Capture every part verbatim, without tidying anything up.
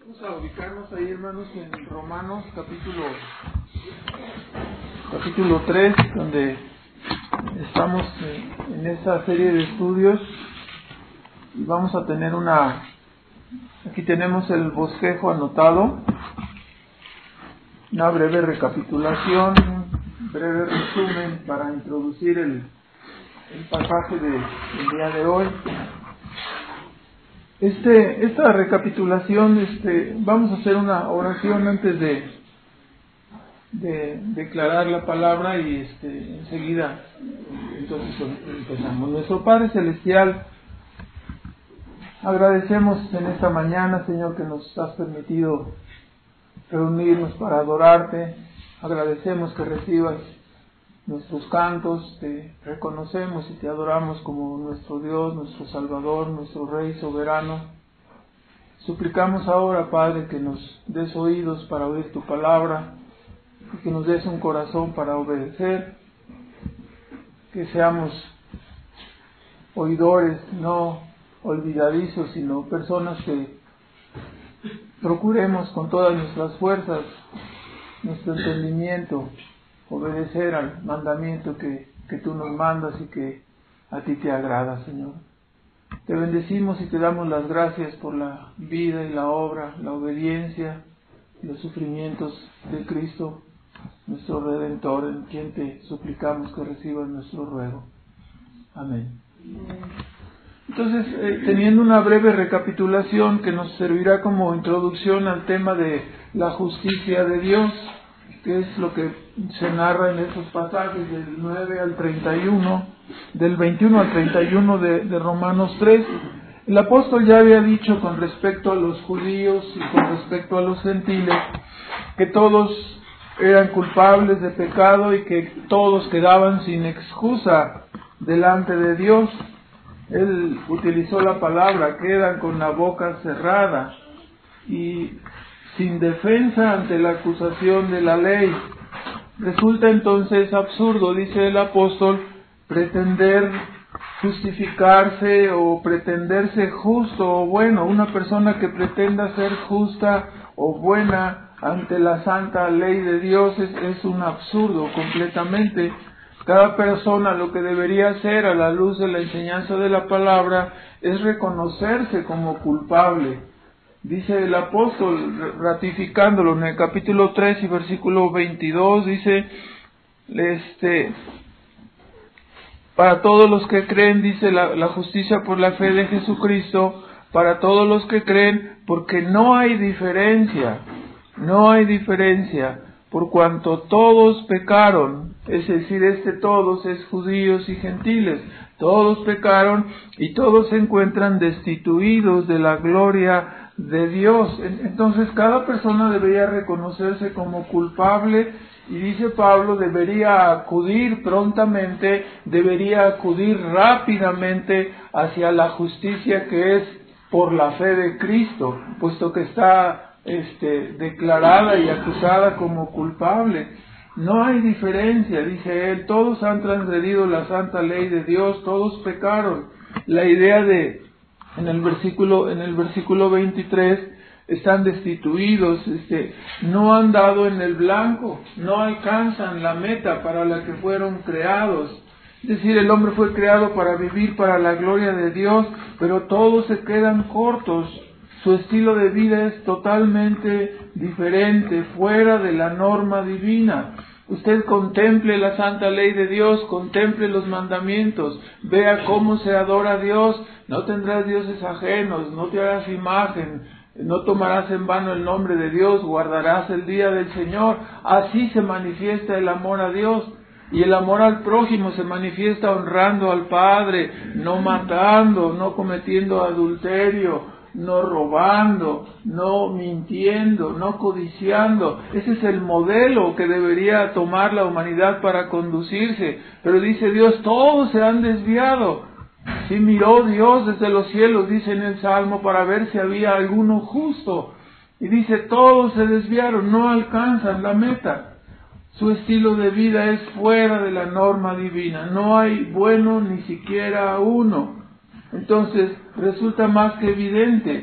Vamos a ubicarnos ahí, hermanos, en Romanos capítulo capítulo tres, donde estamos en, en esta serie de estudios, y vamos a tener una, aquí tenemos el bosquejo anotado, una breve recapitulación, un breve resumen para introducir el, el pasaje de, del día de hoy. Este, esta recapitulación, este, vamos a hacer una oración antes de, de declarar la palabra y este, enseguida entonces empezamos. Nuestro Padre Celestial, agradecemos en esta mañana, Señor, que nos has permitido reunirnos para adorarte. Agradecemos que recibas nuestros cantos, te reconocemos y te adoramos como nuestro Dios, nuestro Salvador, nuestro Rey soberano. Suplicamos ahora, Padre, que nos des oídos para oír tu palabra y que nos des un corazón para obedecer, que seamos oidores, no olvidadizos, sino personas que procuremos con todas nuestras fuerzas, nuestro entendimiento, obedecer al mandamiento que, que tú nos mandas y que a ti te agrada, Señor. Te bendecimos y te damos las gracias por la vida y la obra, la obediencia y los sufrimientos de Cristo, nuestro Redentor, en quien te suplicamos que recibas nuestro ruego. Amén. Entonces, eh, teniendo una breve recapitulación que nos servirá como introducción al tema de la justicia de Dios, que es lo que se narra en esos pasajes del nueve al treinta y uno, del veintiuno al treinta y uno de, de Romanos tres. El apóstol ya había dicho con respecto a los judíos y con respecto a los gentiles que todos eran culpables de pecado y que todos quedaban sin excusa delante de Dios. Él utilizó la palabra, quedan con la boca cerrada y sin defensa ante la acusación de la ley. Resulta entonces absurdo, dice el apóstol, pretender justificarse o pretenderse justo o bueno. Una persona que pretenda ser justa o buena ante la santa ley de Dios es, es un absurdo completamente. Cada persona lo que debería hacer a la luz de la enseñanza de la palabra es reconocerse como culpable. Dice el apóstol, ratificándolo en el capítulo tres y versículo veintidós, dice, este, para todos los que creen, dice la, la justicia por la fe de Jesucristo, para todos los que creen, porque no hay diferencia, no hay diferencia, por cuanto todos pecaron, es decir, este todos es judíos y gentiles, todos pecaron y todos se encuentran destituidos de la gloria de Dios. Entonces cada persona debería reconocerse como culpable y dice Pablo, debería acudir prontamente, debería acudir rápidamente hacia la justicia que es por la fe de Cristo, puesto que está este, declarada y acusada como culpable. No hay diferencia, dice él, todos han transgredido la santa ley de Dios, todos pecaron. La idea de En el versículo, en el versículo veintitrés, están destituidos, este, no han dado en el blanco, no alcanzan la meta para la que fueron creados. Es decir, el hombre fue creado para vivir para la gloria de Dios, pero todos se quedan cortos. Su estilo de vida es totalmente diferente, fuera de la norma divina. Usted contemple la santa ley de Dios, contemple los mandamientos, vea cómo se adora a Dios. No tendrás dioses ajenos, no te harás imagen, no tomarás en vano el nombre de Dios, guardarás el día del Señor. Así se manifiesta el amor a Dios. Y el amor al prójimo se manifiesta honrando al Padre, no matando, no cometiendo adulterio, no robando, no mintiendo, no codiciando. Ese es el modelo que debería tomar la humanidad para conducirse. Pero dice Dios, todos se han desviado. Sí miró Dios desde los cielos, dice en el Salmo, para ver si había alguno justo. Y dice, todos se desviaron, no alcanzan la meta. Su estilo de vida es fuera de la norma divina. No hay bueno ni siquiera uno. Entonces resulta más que evidente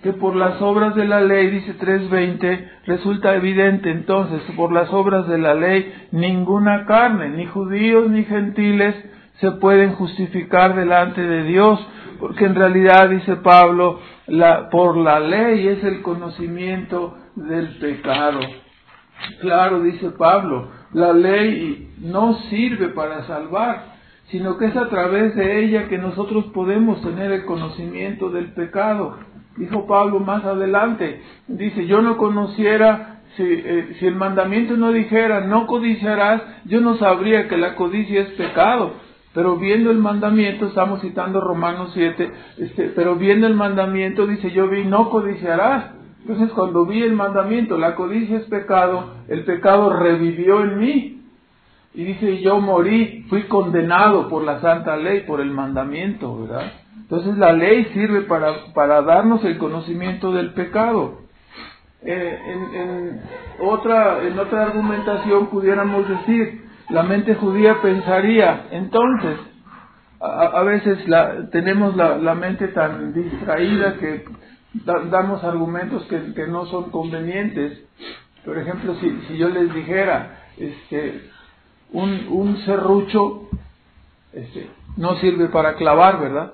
que por las obras de la ley, dice tres veinte, resulta evidente entonces, por las obras de la ley, ninguna carne, ni judíos ni gentiles, se pueden justificar delante de Dios, porque en realidad, dice Pablo, la, por la ley es el conocimiento del pecado. Claro, dice Pablo, la ley no sirve para salvar, sino que es a través de ella que nosotros podemos tener el conocimiento del pecado. Dijo Pablo más adelante, dice, yo no conociera, si, eh, si el mandamiento no dijera, no codiciarás, yo no sabría que la codicia es pecado. Pero viendo el mandamiento, estamos citando Romanos siete, este, pero viendo el mandamiento, dice, yo vi, no codiciarás. Entonces cuando vi el mandamiento, la codicia es pecado, el pecado revivió en mí. Y dice, yo morí, fui condenado por la santa ley, por el mandamiento, ¿verdad? Entonces la ley sirve para, para darnos el conocimiento del pecado. Eh, en, en, otra, en otra argumentación pudiéramos decir, la mente judía pensaría, entonces, a, a veces la, tenemos la, la mente tan distraída que da, damos argumentos que, que no son convenientes. Por ejemplo, si, si yo les dijera, este, un, un serrucho este, no sirve para clavar, ¿verdad?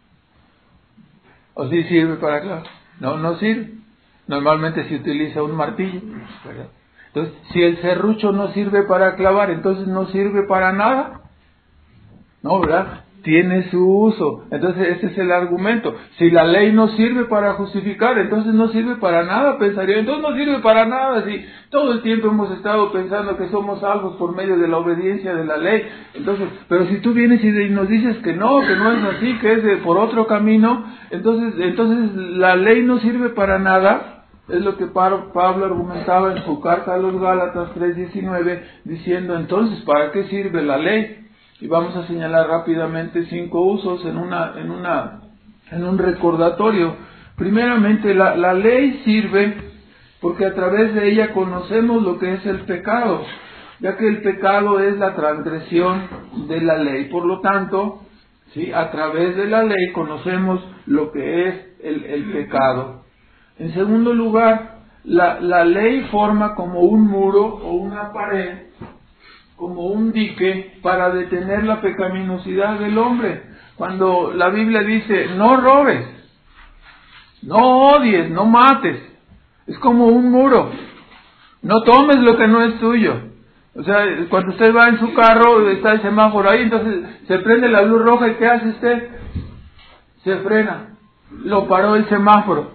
¿O sí sirve para clavar? No, no sirve. Normalmente se utiliza un martillo, ¿verdad? Entonces, si el serrucho no sirve para clavar, entonces no sirve para nada. No, ¿verdad? Tiene su uso. Entonces, ese es el argumento. Si la ley no sirve para justificar, entonces no sirve para nada, pensaría. Entonces no sirve para nada. Si todo el tiempo hemos estado pensando que somos salvos por medio de la obediencia de la ley. Entonces, pero si tú vienes y nos dices que no, que no es así, que es de, por otro camino, entonces, entonces la ley no sirve para nada. Es lo que Pablo argumentaba en su carta a los Gálatas tres diecinueve, diciendo, entonces, ¿para qué sirve la ley? Y vamos a señalar rápidamente cinco usos en una, en una, en un recordatorio. Primeramente, la, la ley sirve porque a través de ella conocemos lo que es el pecado, ya que el pecado es la transgresión de la ley. Por lo tanto, ¿sí?, a través de la ley conocemos lo que es el, el pecado. En segundo lugar, la, la ley forma como un muro o una pared, como un dique para detener la pecaminosidad del hombre. Cuando la Biblia dice, no robes, no odies, no mates, es como un muro. No tomes lo que no es tuyo. O sea, cuando usted va en su carro, está el semáforo ahí, entonces se prende la luz roja y ¿qué hace usted? Se frena. Lo paró el semáforo.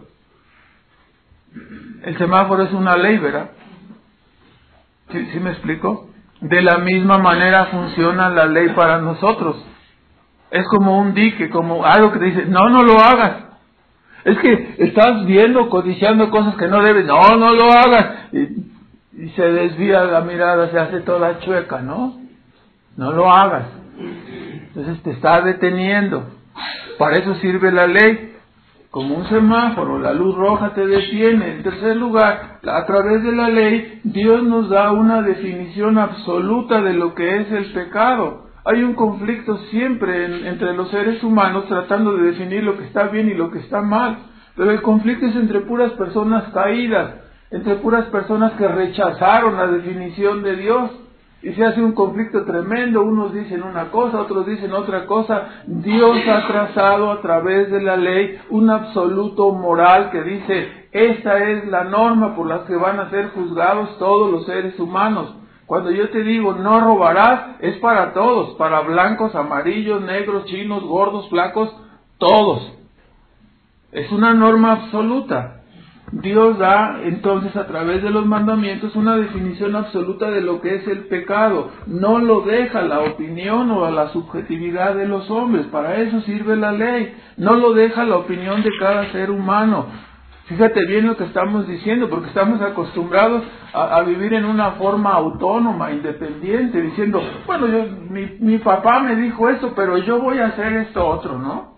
El semáforo es una ley, ¿verdad? ¿Sí, sí me explico? De la misma manera funciona la ley para nosotros. Es como un dique, como algo que te dice, no, no lo hagas. Es que estás viendo, codiciando cosas que no debes, no, no lo hagas. Y, y se desvía la mirada, se hace toda chueca, ¿no? No lo hagas. Entonces te está deteniendo. Para eso sirve la ley. Como un semáforo, la luz roja te detiene. En tercer lugar, a través de la ley, Dios nos da una definición absoluta de lo que es el pecado. Hay un conflicto siempre en, entre los seres humanos tratando de definir lo que está bien y lo que está mal. Pero el conflicto es entre puras personas caídas, entre puras personas que rechazaron la definición de Dios. Y se hace un conflicto tremendo, unos dicen una cosa, otros dicen otra cosa. Dios ha trazado a través de la ley un absoluto moral que dice, esta es la norma por la que van a ser juzgados todos los seres humanos. Cuando yo te digo no robarás, es para todos, para blancos, amarillos, negros, chinos, gordos, flacos, todos. Es una norma absoluta. Dios da entonces a través de los mandamientos una definición absoluta de lo que es el pecado. No lo deja a la opinión o a la subjetividad de los hombres. Para eso sirve la ley. No lo deja a la opinión de cada ser humano. Fíjate bien lo que estamos diciendo, porque estamos acostumbrados a, a vivir en una forma autónoma, independiente, diciendo, bueno, yo, mi, mi papá me dijo esto, pero yo voy a hacer esto otro, ¿no?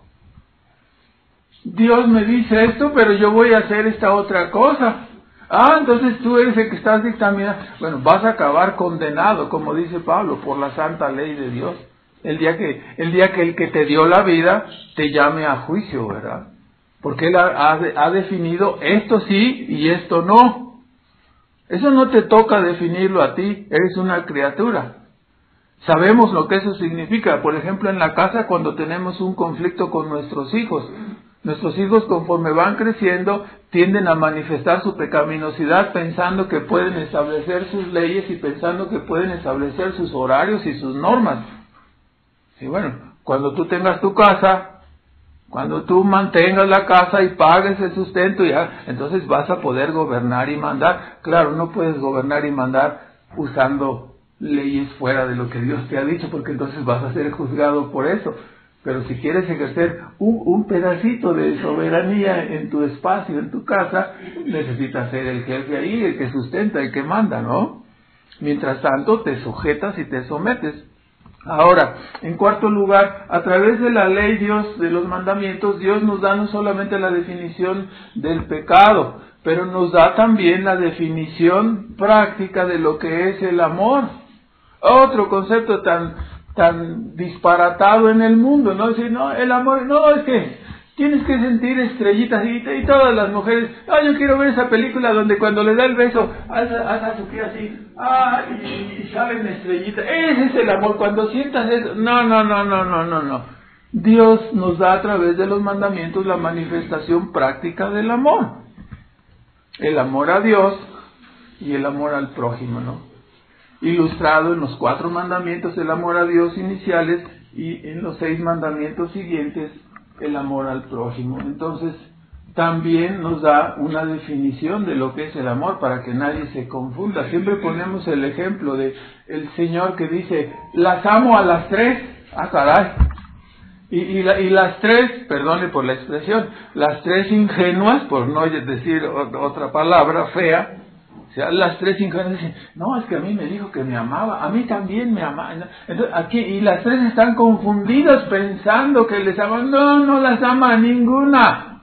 Dios me dice esto, pero yo voy a hacer esta otra cosa. Ah, entonces tú eres el que estás dictaminando. Bueno, vas a acabar condenado, como dice Pablo, por la santa ley de Dios. El día que, el día que el que te dio la vida te llame a juicio, ¿verdad? porque Él ha, ha, ha definido esto sí y esto no. Eso no te toca definirlo a ti, eres una criatura. Sabemos lo que eso significa. Por ejemplo, en la casa, cuando tenemos un conflicto con nuestros hijos, nuestros hijos, conforme van creciendo, tienden a manifestar su pecaminosidad pensando que pueden establecer sus leyes y pensando que pueden establecer sus horarios y sus normas. Y bueno, cuando tú tengas tu casa, cuando tú mantengas la casa y pagues el sustento, ya, entonces vas a poder gobernar y mandar. Claro, no puedes gobernar y mandar usando leyes fuera de lo que Dios te ha dicho, porque entonces vas a ser juzgado por eso. Pero si quieres ejercer un, un pedacito de soberanía en tu espacio, en tu casa, necesitas ser el jefe ahí, el que sustenta, el que manda, ¿no? Mientras tanto, te sujetas y te sometes. Ahora, en cuarto lugar, a través de la ley Dios, de los mandamientos, Dios nos da no solamente la definición del pecado, pero nos da también la definición práctica de lo que es el amor. Otro concepto tan tan disparatado en el mundo, ¿no? Decir, no, el amor, no, es que tienes que sentir estrellitas y, y todas las mujeres, ah, yo quiero ver esa película donde cuando le da el beso, haz, haz a su pie así, ah, y, y salen estrellitas. Ese es el amor, cuando sientas eso. No, no, no, no, no, no, no. Dios nos da a través de los mandamientos la manifestación práctica del amor. El amor a Dios y el amor al prójimo, ¿no? Ilustrado en los cuatro mandamientos, el amor a Dios iniciales, y en los seis mandamientos siguientes, el amor al prójimo. Entonces, también nos da una definición de lo que es el amor para que nadie se confunda. Siempre ponemos el ejemplo de el Señor que dice, las amo a las tres. Ah, caray. Y, y, la, y las tres, perdone por la expresión, las tres ingenuas, por no decir otra palabra fea, o sea, las tres ingenuas dicen, no, es que a mí me dijo que me amaba, a mí también me amaba. Entonces, aquí, y las tres están confundidas pensando que les ama. No, no las ama a ninguna.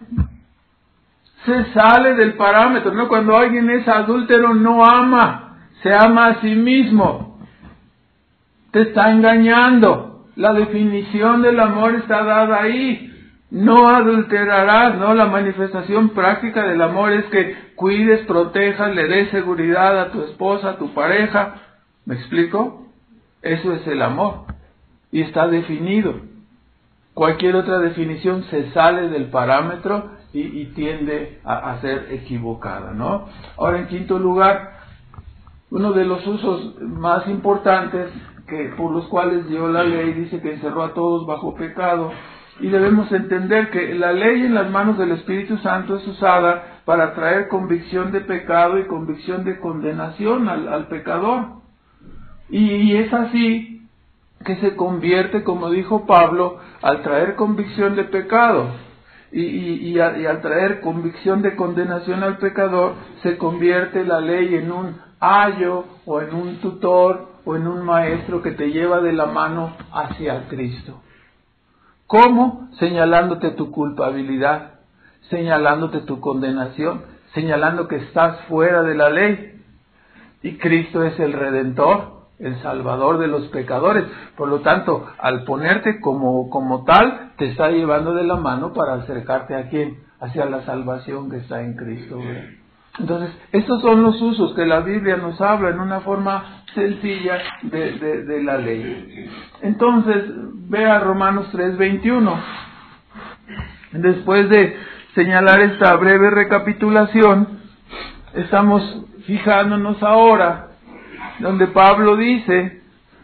Se sale del parámetro, ¿no? Cuando alguien es adúltero no ama, se ama a sí mismo. Te está engañando. La definición del amor está dada ahí. No adulterarás, ¿no? La manifestación práctica del amor es que cuides, protejas, le des seguridad a tu esposa, a tu pareja. ¿Me explico? Eso es el amor. Y está definido. Cualquier otra definición se sale del parámetro y, y tiende a, a ser equivocada, ¿no? Ahora, en quinto lugar, uno de los usos más importantes que por los cuales dio la ley, dice que encerró a todos bajo pecado. Y debemos entender que la ley en las manos del Espíritu Santo es usada para traer convicción de pecado y convicción de condenación al, al pecador. Y, y es así que se convierte, como dijo Pablo, al traer convicción de pecado y, y, y, a, y al traer convicción de condenación al pecador, se convierte la ley en un ayo o en un tutor o en un maestro que te lleva de la mano hacia Cristo. ¿Cómo? Señalándote tu culpabilidad, señalándote tu condenación, señalando que estás fuera de la ley. Y Cristo es el Redentor, el Salvador de los pecadores. Por lo tanto, al ponerte como, como tal, te está llevando de la mano para acercarte a quién, hacia la salvación que está en Cristo. ¿Verdad? Entonces, estos son los usos que la Biblia nos habla en una forma sencilla de, de, de la ley. Entonces, vea Romanos tres veintiuno. Después de señalar esta breve recapitulación, estamos fijándonos ahora, donde Pablo dice,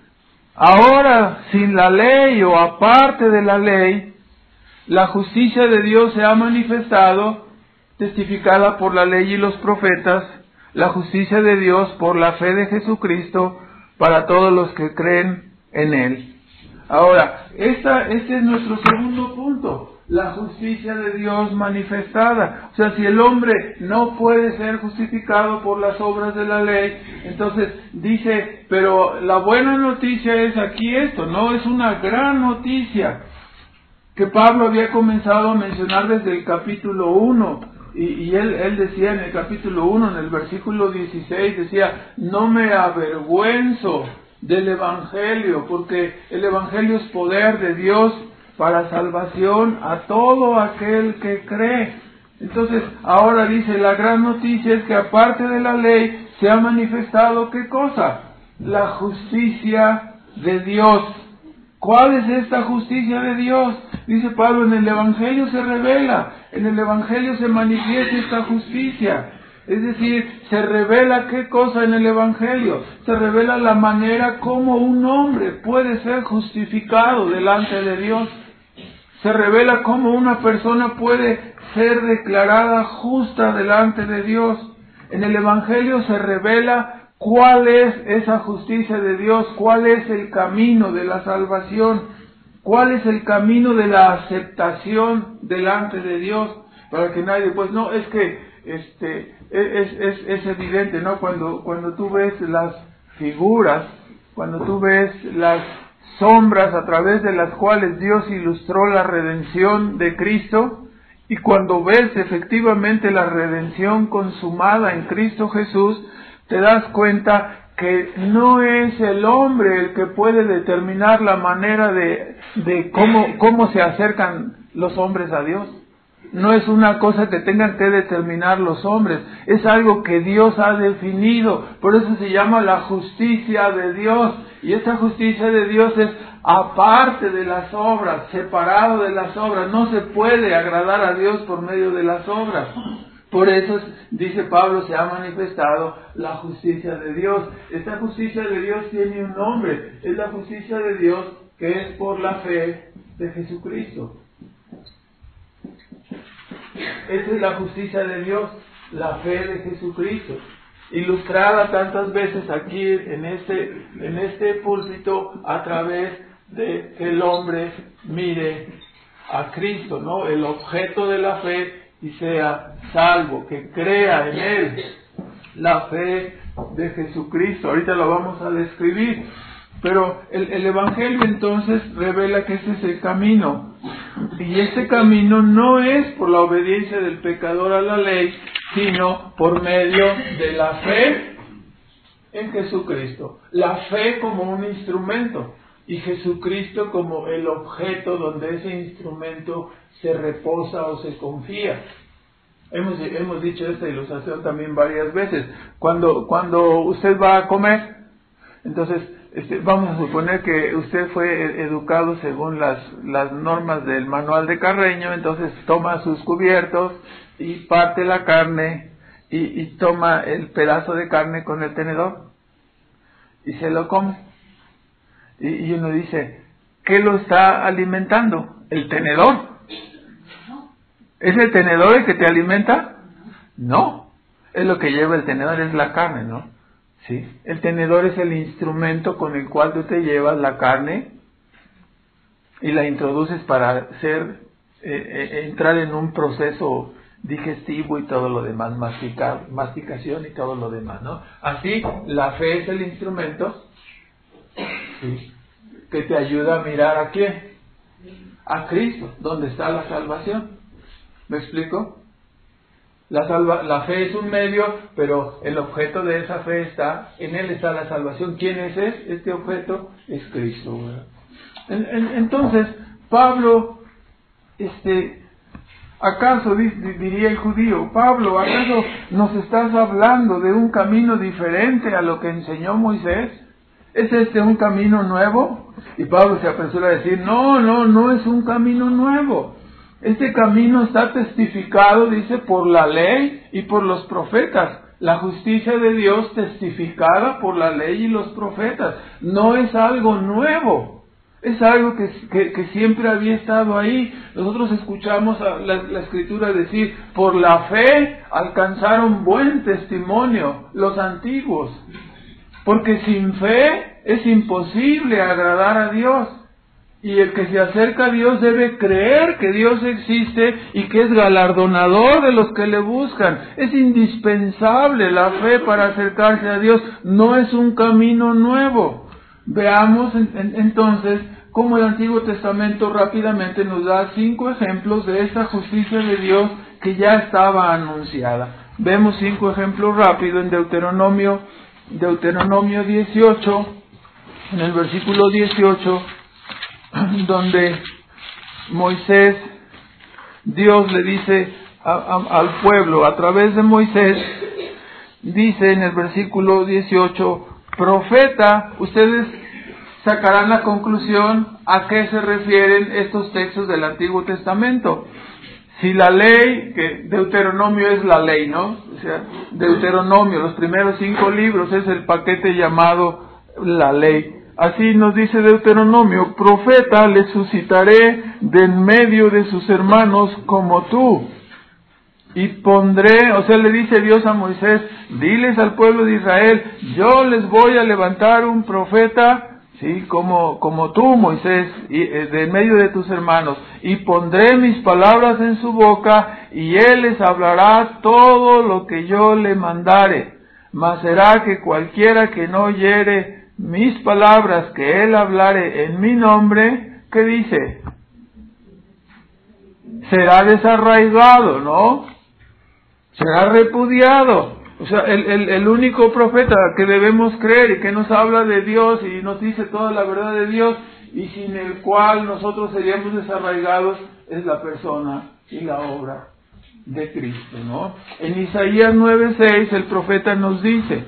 ahora sin la ley o aparte de la ley, la justicia de Dios se ha manifestado, testificada por la ley y los profetas, la justicia de Dios por la fe de Jesucristo para todos los que creen en Él. Ahora, esta, este es nuestro segundo punto, la justicia de Dios manifestada. O sea, si el hombre no puede ser justificado por las obras de la ley, entonces dice, pero la buena noticia es aquí esto, no es una gran noticia que Pablo había comenzado a mencionar desde el capítulo uno. Y, y él, él decía en el capítulo uno, en el versículo dieciséis, decía, no me avergüenzo del Evangelio, porque el Evangelio es poder de Dios para salvación a todo aquel que cree. Entonces, ahora dice, la gran noticia es que aparte de la ley, se ha manifestado, ¿qué cosa? La justicia de Dios. ¿Cuál es esta justicia de Dios? Dice Pablo, en el Evangelio se revela, en el Evangelio se manifiesta esta justicia. Es decir, se revela qué cosa en el Evangelio. Se revela la manera como un hombre puede ser justificado delante de Dios. Se revela cómo una persona puede ser declarada justa delante de Dios. En el Evangelio se revela cuál es esa justicia de Dios, cuál es el camino de la salvación, cuál es el camino de la aceptación delante de Dios, para que nadie, pues no, es que este es, es, es evidente, ¿no? Cuando, cuando tú ves las figuras, cuando tú ves las sombras a través de las cuales Dios ilustró la redención de Cristo, y cuando ves efectivamente la redención consumada en Cristo Jesús, te das cuenta que no es el hombre el que puede determinar la manera de, de cómo, cómo se acercan los hombres a Dios. No es una cosa que tengan que determinar los hombres, es algo que Dios ha definido, por eso se llama la justicia de Dios, y esta justicia de Dios es aparte de las obras, separado de las obras, no se puede agradar a Dios por medio de las obras. Por eso, dice Pablo, se ha manifestado la justicia de Dios. Esta justicia de Dios tiene un nombre, es la justicia de Dios que es por la fe de Jesucristo. Esa es la justicia de Dios, la fe de Jesucristo, ilustrada tantas veces aquí en este, en este púlpito a través de que el hombre mire a Cristo, ¿no? El objeto de la fe y sea salvo, que crea en Él, la fe de Jesucristo. Ahorita lo vamos a describir, pero el, el Evangelio entonces revela que ese es el camino, y ese camino no es por la obediencia del pecador a la ley, sino por medio de la fe en Jesucristo, la fe como un instrumento, y Jesucristo como el objeto donde ese instrumento se reposa o se confía. Hemos, hemos dicho esta ilustración también varias veces. Cuando, cuando usted va a comer, entonces este, vamos a suponer que usted fue educado según las, las normas del manual de Carreño, entonces toma sus cubiertos y parte la carne y, y toma el pedazo de carne con el tenedor y se lo come. Y, y uno dice, ¿qué lo está alimentando? ¿El tenedor? ¿Es el tenedor el que te alimenta? No, es lo que lleva el tenedor, es la carne, ¿no? Sí, el tenedor es el instrumento con el cual tú te llevas la carne y la introduces para hacer, eh, eh, entrar en un proceso digestivo y todo lo demás, masticar, masticación y todo lo demás, ¿no? Así, la fe es el instrumento, sí, que te ayuda a mirar a quién, a Cristo, donde está la salvación. ¿Me explico? La, salva, la fe es un medio, pero el objeto de esa fe está, en Él está la salvación. ¿Quién es ese? Este objeto es Cristo, ¿verdad? En, en, entonces, Pablo, este, ¿acaso, diría el judío, Pablo, acaso nos estás hablando de un camino diferente a lo que enseñó Moisés? ¿Es este un camino nuevo? Y Pablo se apresura a decir, no, no, no es un camino nuevo. Este camino está testificado, dice, por la ley y por los profetas. La justicia de Dios testificada por la ley y los profetas. No es algo nuevo. Es algo que, que, que siempre había estado ahí. Nosotros escuchamos a la, la Escritura decir, por la fe alcanzaron buen testimonio los antiguos. Porque sin fe es imposible agradar a Dios. Y el que se acerca a Dios debe creer que Dios existe y que es galardonador de los que le buscan. Es indispensable la fe para acercarse a Dios. No es un camino nuevo. Veamos en, en, entonces cómo el Antiguo Testamento rápidamente nos da cinco ejemplos de esta justicia de Dios que ya estaba anunciada. Vemos cinco ejemplos rápidos en Deuteronomio, Deuteronomio dieciocho, en el versículo dieciocho, donde Moisés, Dios le dice a, a, al pueblo, a través de Moisés, dice en el versículo dieciocho, profeta, ustedes sacarán la conclusión a qué se refieren estos textos del Antiguo Testamento. Si la ley, que Deuteronomio es la ley, ¿no? O sea, Deuteronomio, los primeros cinco libros es el paquete llamado la ley. Así nos dice Deuteronomio, profeta le suscitaré de en medio de sus hermanos como tú. Y pondré, o sea, le dice Dios a Moisés, diles al pueblo de Israel, yo les voy a levantar un profeta, sí, como, como tú, Moisés, y, eh, de en medio de tus hermanos, y pondré mis palabras en su boca, y él les hablará todo lo que yo le mandare. Mas será que cualquiera que no oyere mis palabras que él hablare en mi nombre, ¿qué dice? Será desarraigado, ¿no? Será repudiado. O sea, el, el, el único profeta que debemos creer y que nos habla de Dios y nos dice toda la verdad de Dios y sin el cual nosotros seríamos desarraigados es la persona y la obra de Cristo, ¿no? En Isaías nueve seis el profeta nos dice,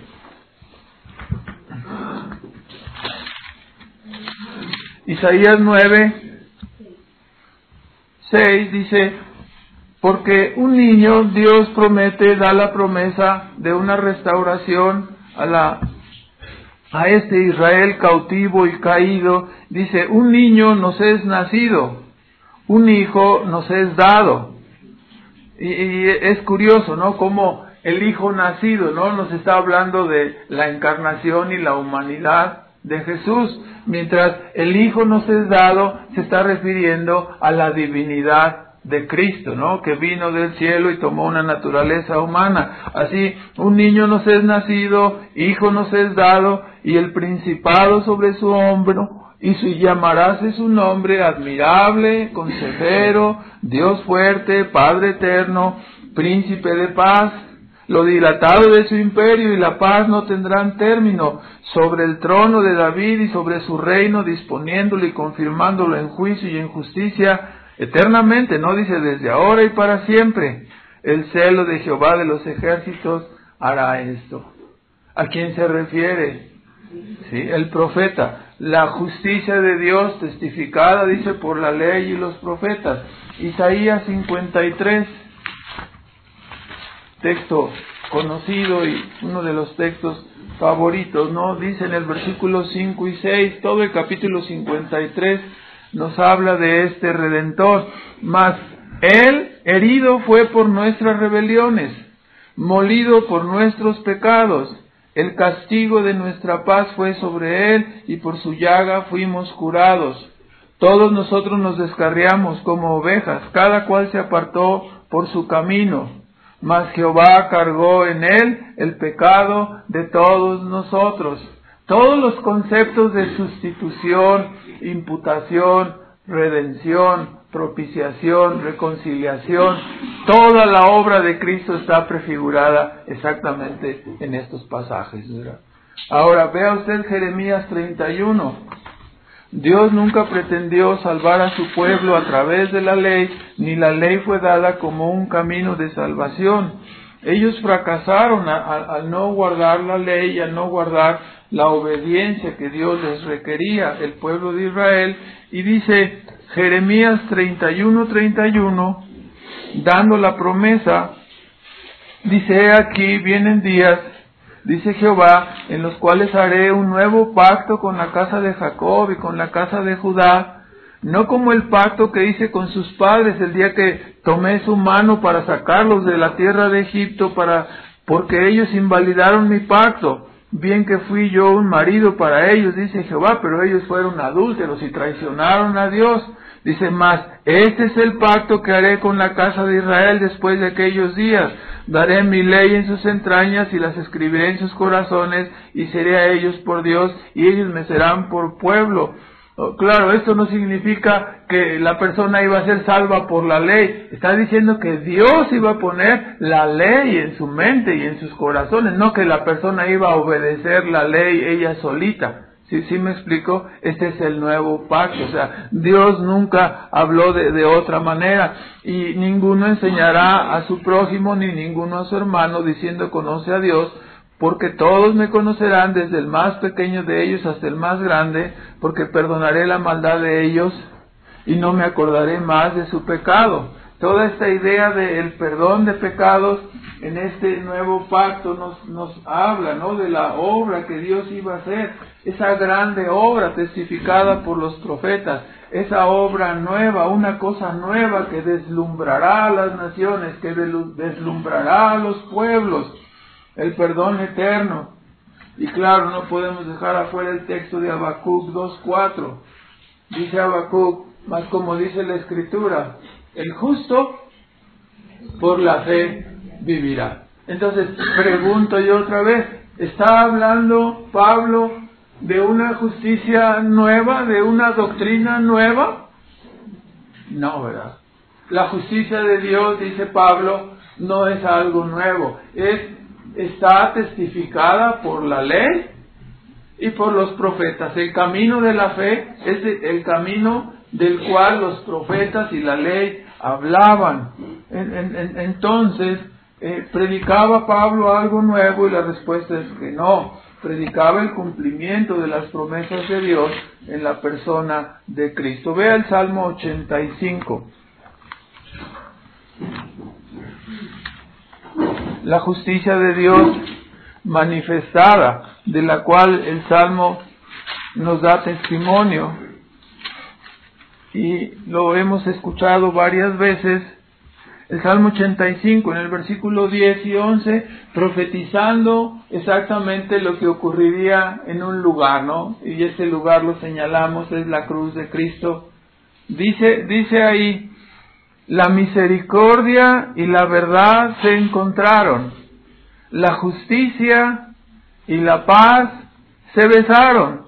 Isaías nueve seis dice, porque un niño Dios promete, da la promesa de una restauración a la a este Israel cautivo y caído. Dice, un niño nos es nacido, un hijo nos es dado. Y, y es curioso, ¿no? Como el hijo nacido, ¿no? Nos está hablando de la encarnación y la humanidad de Jesús, mientras el hijo nos es dado, se está refiriendo a la divinidad de Cristo, ¿no? Que vino del cielo y tomó una naturaleza humana. Así, un niño nos es nacido, hijo nos es dado, y el principado sobre su hombro, y su llamarase su nombre admirable, consejero, Dios fuerte, Padre eterno, príncipe de paz. Lo dilatado de su imperio y la paz no tendrán término sobre el trono de David y sobre su reino, disponiéndolo y confirmándolo en juicio y en justicia eternamente, no dice desde ahora y para siempre. El celo de Jehová de los ejércitos hará esto. ¿A quién se refiere? Sí, el profeta. La justicia de Dios testificada, dice, por la ley y los profetas. Isaías cincuenta y tres. Texto conocido y uno de los textos favoritos, ¿no? Dice en el versículo cinco y seis, todo el capítulo cincuenta y tres nos habla de este Redentor. Mas él herido fue por nuestras rebeliones, molido por nuestros pecados. El castigo de nuestra paz fue sobre él, y por su llaga fuimos curados. Todos nosotros nos descarriamos como ovejas, cada cual se apartó por su camino. Mas Jehová cargó en él el pecado de todos nosotros. Todos los conceptos de sustitución, imputación, redención, propiciación, reconciliación, toda la obra de Cristo está prefigurada exactamente en estos pasajes, ¿verdad? Ahora, vea usted Jeremías treinta y uno. Dios nunca pretendió salvar a su pueblo a través de la ley, ni la ley fue dada como un camino de salvación. Ellos fracasaron al no guardar la ley y al no guardar la obediencia que Dios les requería, el pueblo de Israel. Y dice Jeremías treinta y uno, treinta y uno, dando la promesa, dice, he aquí vienen días, dice Jehová, en los cuales haré un nuevo pacto con la casa de Jacob y con la casa de Judá, no como el pacto que hice con sus padres el día que tomé su mano para sacarlos de la tierra de Egipto, para porque ellos invalidaron mi pacto. Bien que fui yo un marido para ellos, dice Jehová, pero ellos fueron adúlteros y traicionaron a Dios. Dice más, este es el pacto que haré con la casa de Israel después de aquellos días. Daré mi ley en sus entrañas y las escribiré en sus corazones, y seré a ellos por Dios y ellos me serán por pueblo. Claro, esto no significa que la persona iba a ser salva por la ley. Está diciendo que Dios iba a poner la ley en su mente y en sus corazones, no que la persona iba a obedecer la ley ella solita, ¿Sí, sí me explico? Este es el nuevo pacto. O sea, Dios nunca habló de, de otra manera. Y ninguno enseñará a su prójimo ni ninguno a su hermano diciendo conoce a Dios, porque todos me conocerán desde el más pequeño de ellos hasta el más grande, porque perdonaré la maldad de ellos y no me acordaré más de su pecado. Toda esta idea del perdón de pecados en este nuevo pacto nos, nos habla, ¿no?, de la obra que Dios iba a hacer, esa grande obra testificada por los profetas, esa obra nueva, una cosa nueva que deslumbrará a las naciones, que deslumbrará a los pueblos, el perdón eterno. Y claro, no podemos dejar afuera el texto de Habacuc dos cuatro. Dice Habacuc, más como dice la Escritura, el justo por la fe vivirá. Entonces, pregunto yo otra vez, ¿está hablando Pablo de una justicia nueva, de una doctrina nueva? No, ¿verdad? La justicia de Dios, dice Pablo, no es algo nuevo, es, está testificada por la ley y por los profetas. El camino de la fe es el camino del cual los profetas y la ley hablaban. En, en, entonces, eh, ¿predicaba Pablo algo nuevo? Y la respuesta es que no. Predicaba el cumplimiento de las promesas de Dios en la persona de Cristo. Vea el Salmo ochenta y cinco. La justicia de Dios manifestada, de la cual el Salmo nos da testimonio. Y lo hemos escuchado varias veces, el Salmo ochenta y cinco, en el versículo diez y once, profetizando exactamente lo que ocurriría en un lugar, ¿no? Y ese lugar lo señalamos, es la cruz de Cristo. Dice, dice ahí, la misericordia y la verdad se encontraron, la justicia y la paz se besaron.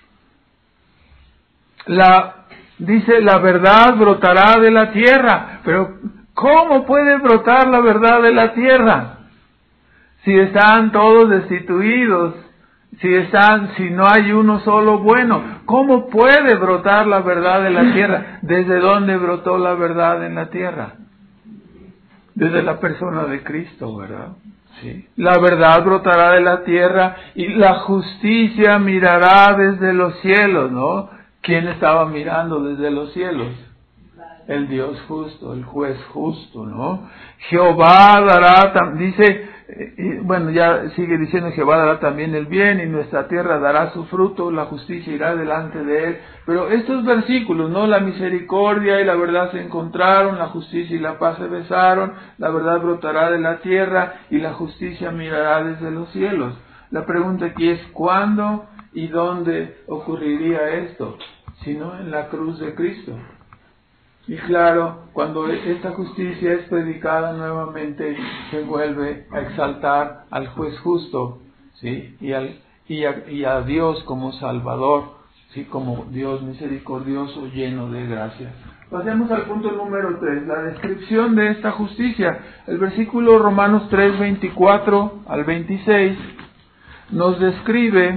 La Dice, la verdad brotará de la tierra. Pero, ¿cómo puede brotar la verdad de la tierra? Si están todos destituidos, si están, si no hay uno solo bueno, ¿cómo puede brotar la verdad de la tierra? ¿Desde dónde brotó la verdad en la tierra? Desde la persona de Cristo, ¿verdad? Sí. La verdad brotará de la tierra y la justicia mirará desde los cielos, ¿no? ¿Quién estaba mirando desde los cielos? El Dios justo, el juez justo, ¿no? Jehová dará, dice, eh, bueno, ya sigue diciendo, Jehová dará también el bien y nuestra tierra dará su fruto, la justicia irá delante de él. Pero estos versículos, ¿no? La misericordia y la verdad se encontraron, la justicia y la paz se besaron, la verdad brotará de la tierra y la justicia mirará desde los cielos. La pregunta aquí es, ¿cuándo y dónde ocurriría esto? Sino en la cruz de Cristo. Y claro, cuando esta justicia es predicada nuevamente, se vuelve a exaltar al juez justo, ¿sí? Y, al, y, a, y a Dios como Salvador, ¿sí? Como Dios misericordioso, lleno de gracia. Pasemos al punto número tres, la descripción de esta justicia. El versículo Romanos tres, veinticuatro al veintiséis, nos describe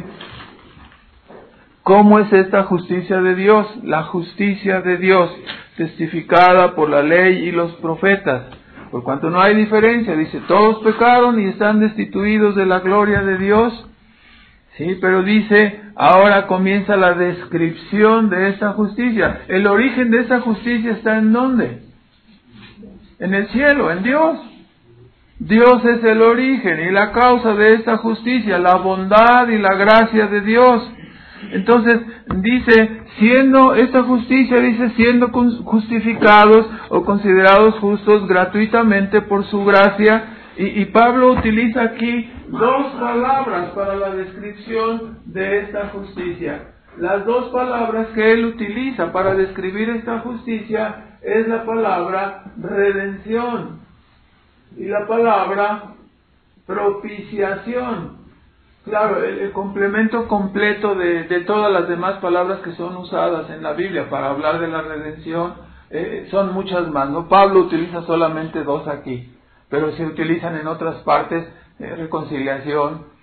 ¿cómo es esta justicia de Dios? La justicia de Dios, testificada por la ley y los profetas. Por cuanto no hay diferencia, dice, todos pecaron y están destituidos de la gloria de Dios. Sí, pero dice, ahora comienza la descripción de esta justicia. El origen de esta justicia está ¿en dónde? En el cielo, en Dios. Dios es el origen y la causa de esta justicia, la bondad y la gracia de Dios. Entonces, dice, siendo esta justicia, dice, siendo justificados o considerados justos gratuitamente por su gracia, y, y Pablo utiliza aquí dos palabras para la descripción de esta justicia. Las dos palabras que él utiliza para describir esta justicia es la palabra redención y la palabra propiciación. Claro, el, el complemento completo de, de todas las demás palabras que son usadas en la Biblia para hablar de la redención eh, son muchas más, ¿no? Pablo utiliza solamente dos aquí, pero se utilizan en otras partes, eh, reconciliación,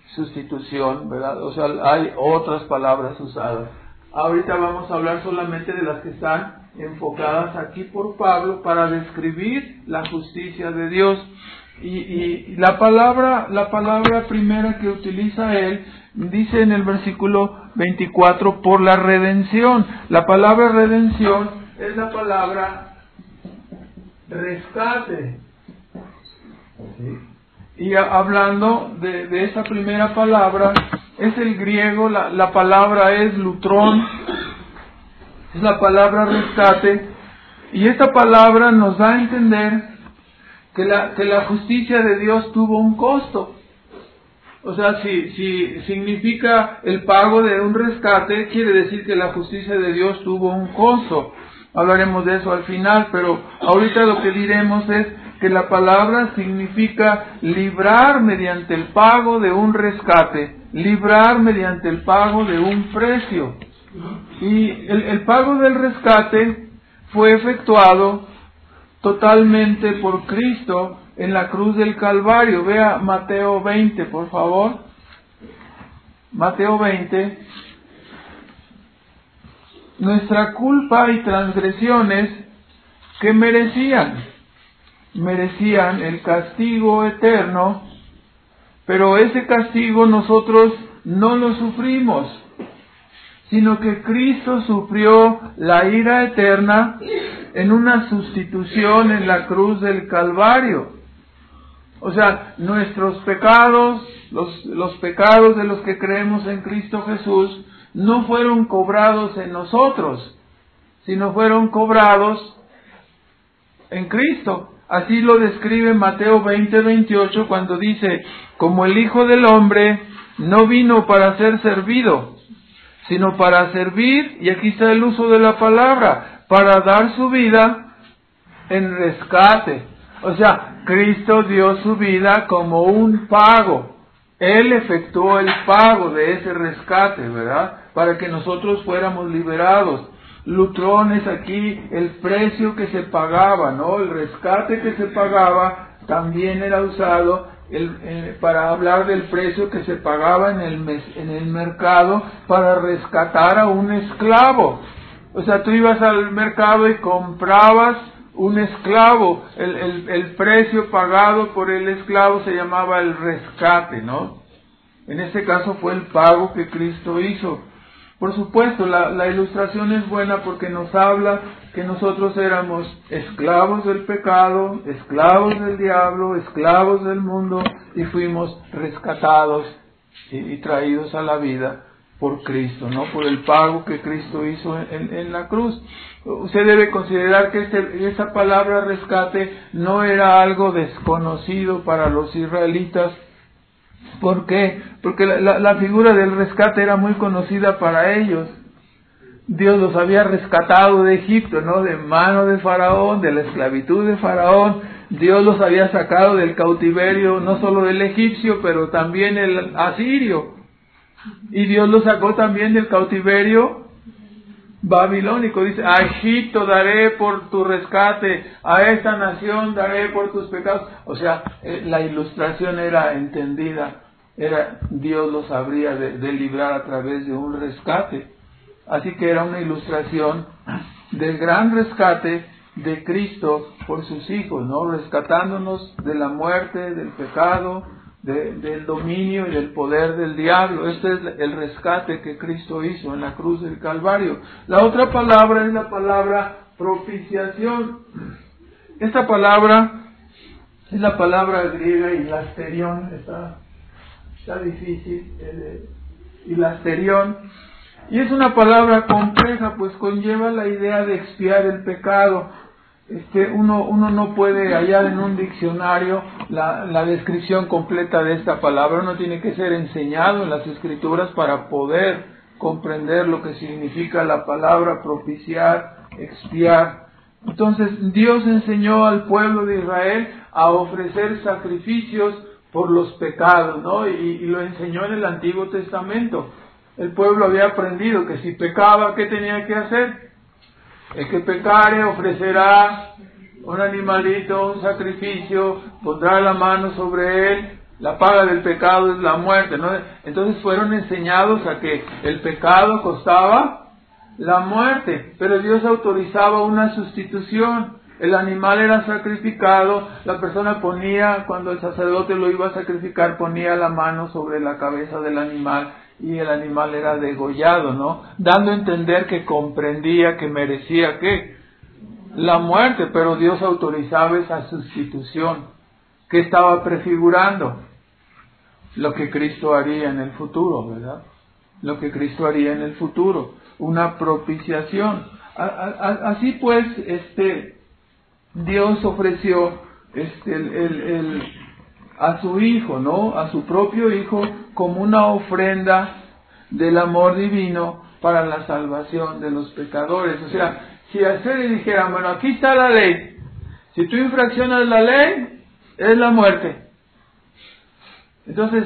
sustitución, ¿verdad? O sea, hay otras palabras usadas. Ahorita vamos a hablar solamente de las que están enfocadas aquí por Pablo para describir la justicia de Dios. Y, y la palabra, la palabra primera que utiliza él, dice en el versículo veinticuatro, por la redención. La palabra redención es la palabra rescate. ¿Sí? Y a, hablando de, de esa primera palabra, es el griego, la, la palabra es lutrón, es la palabra rescate, y esta palabra nos da a entender que la, que la justicia de Dios tuvo un costo. O sea, si, si significa el pago de un rescate, quiere decir que la justicia de Dios tuvo un costo. Hablaremos de eso al final, pero ahorita lo que diremos es que la palabra significa librar mediante el pago de un rescate, librar mediante el pago de un precio. Y el, el pago del rescate fue efectuado totalmente por Cristo en la cruz del Calvario. Vea Mateo veinte, por favor. Mateo veinte. Nuestra culpa y transgresiones que merecían, merecían el castigo eterno, pero ese castigo nosotros no lo sufrimos, sino que Cristo sufrió la ira eterna en una sustitución en la cruz del Calvario. O sea, nuestros pecados, los, los pecados de los que creemos en Cristo Jesús, no fueron cobrados en nosotros, sino fueron cobrados en Cristo. Así lo describe Mateo veinte veintiocho cuando dice, como el Hijo del Hombre no vino para ser servido, sino para servir, y aquí está el uso de la palabra, para dar su vida en rescate. O sea, Cristo dio su vida como un pago. Él efectuó el pago de ese rescate, ¿verdad? Para que nosotros fuéramos liberados. Lutrón es aquí el precio que se pagaba, ¿no? El rescate que se pagaba también era usado el, eh, para hablar del precio que se pagaba en el, mes, en el mercado para rescatar a un esclavo. O sea, tú ibas al mercado y comprabas un esclavo. El, el, el precio pagado por el esclavo se llamaba el rescate, ¿no? En este caso fue el pago que Cristo hizo. Por supuesto, la, la ilustración es buena porque nos habla que nosotros éramos esclavos del pecado, esclavos del diablo, esclavos del mundo, y fuimos rescatados y, y traídos a la vida por Cristo, ¿no? Por el pago que Cristo hizo en, en la cruz. Usted debe considerar que este, esa palabra rescate no era algo desconocido para los israelitas. ¿Por qué? Porque la, la, la figura del rescate era muy conocida para ellos. Dios los había rescatado de Egipto, ¿no? De mano de Faraón, de la esclavitud de Faraón. Dios los había sacado del cautiverio, no solo del egipcio, pero también el asirio. Y Dios los sacó también del cautiverio babilónico. Dice, a Egipto daré por tu rescate, a esta nación daré por tus pecados. O sea, eh, la ilustración era entendida, era Dios los habría de, de librar a través de un rescate. Así que era una ilustración del gran rescate de Cristo por sus hijos, ¿no? Rescatándonos de la muerte, del pecado, de, del dominio y del poder del diablo. Este es el rescate que Cristo hizo en la cruz del Calvario. La otra palabra es la palabra propiciación. Esta palabra es la palabra griega hilasterión. Está, está difícil. Eh, hilasterión. Y es una palabra compleja, pues conlleva la idea de expiar el pecado. Este, uno, uno no puede hallar en un diccionario la, la descripción completa de esta palabra. Uno tiene que ser enseñado en las Escrituras para poder comprender lo que significa la palabra propiciar, expiar. Entonces, Dios enseñó al pueblo de Israel a ofrecer sacrificios por los pecados, ¿no? Y, y lo enseñó en el Antiguo Testamento. El pueblo había aprendido que si pecaba, ¿qué tenía que hacer? El que pecare ofrecerá un animalito, un sacrificio, pondrá la mano sobre él La paga del pecado es la muerte, ¿no? Entonces fueron enseñados a que el pecado costaba la muerte, pero Dios autorizaba una sustitución. El animal era sacrificado, la persona ponía, cuando el sacerdote lo iba a sacrificar, ponía la mano sobre la cabeza del animal y el animal era degollado, ¿no? Dando a entender que comprendía que merecía, ¿qué? La muerte, pero Dios autorizaba esa sustitución. ¿Qué estaba prefigurando? Lo que Cristo haría en el futuro, ¿verdad? Lo que Cristo haría en el futuro, una propiciación. A, a, así pues, este, Dios ofreció este, el, el, el, a su Hijo, ¿no? A su propio Hijo como una ofrenda del amor divino para la salvación de los pecadores. O sea, si a ustedes dijeran, bueno, aquí está la ley, si tú infraccionas la ley, es la muerte. Entonces,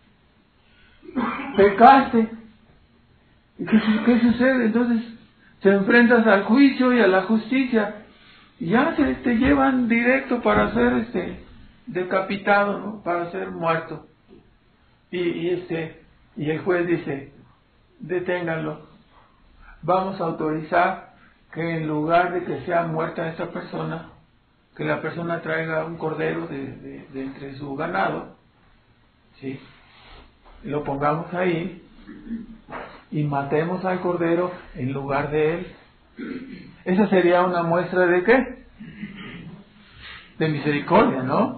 pecaste. ¿Y qué, qué sucede? Entonces, te enfrentas al juicio y a la justicia. Y ya se te llevan directo para ser este decapitado, ¿no? Para ser muerto. Y, y este y el juez dice, deténganlo. Vamos a autorizar que en lugar de que sea muerta esta persona, que la persona traiga un cordero de, de, de entre su ganado, ¿sí? Lo pongamos ahí y matemos al cordero en lugar de él. Esa sería una muestra de ¿qué? De misericordia, ¿no?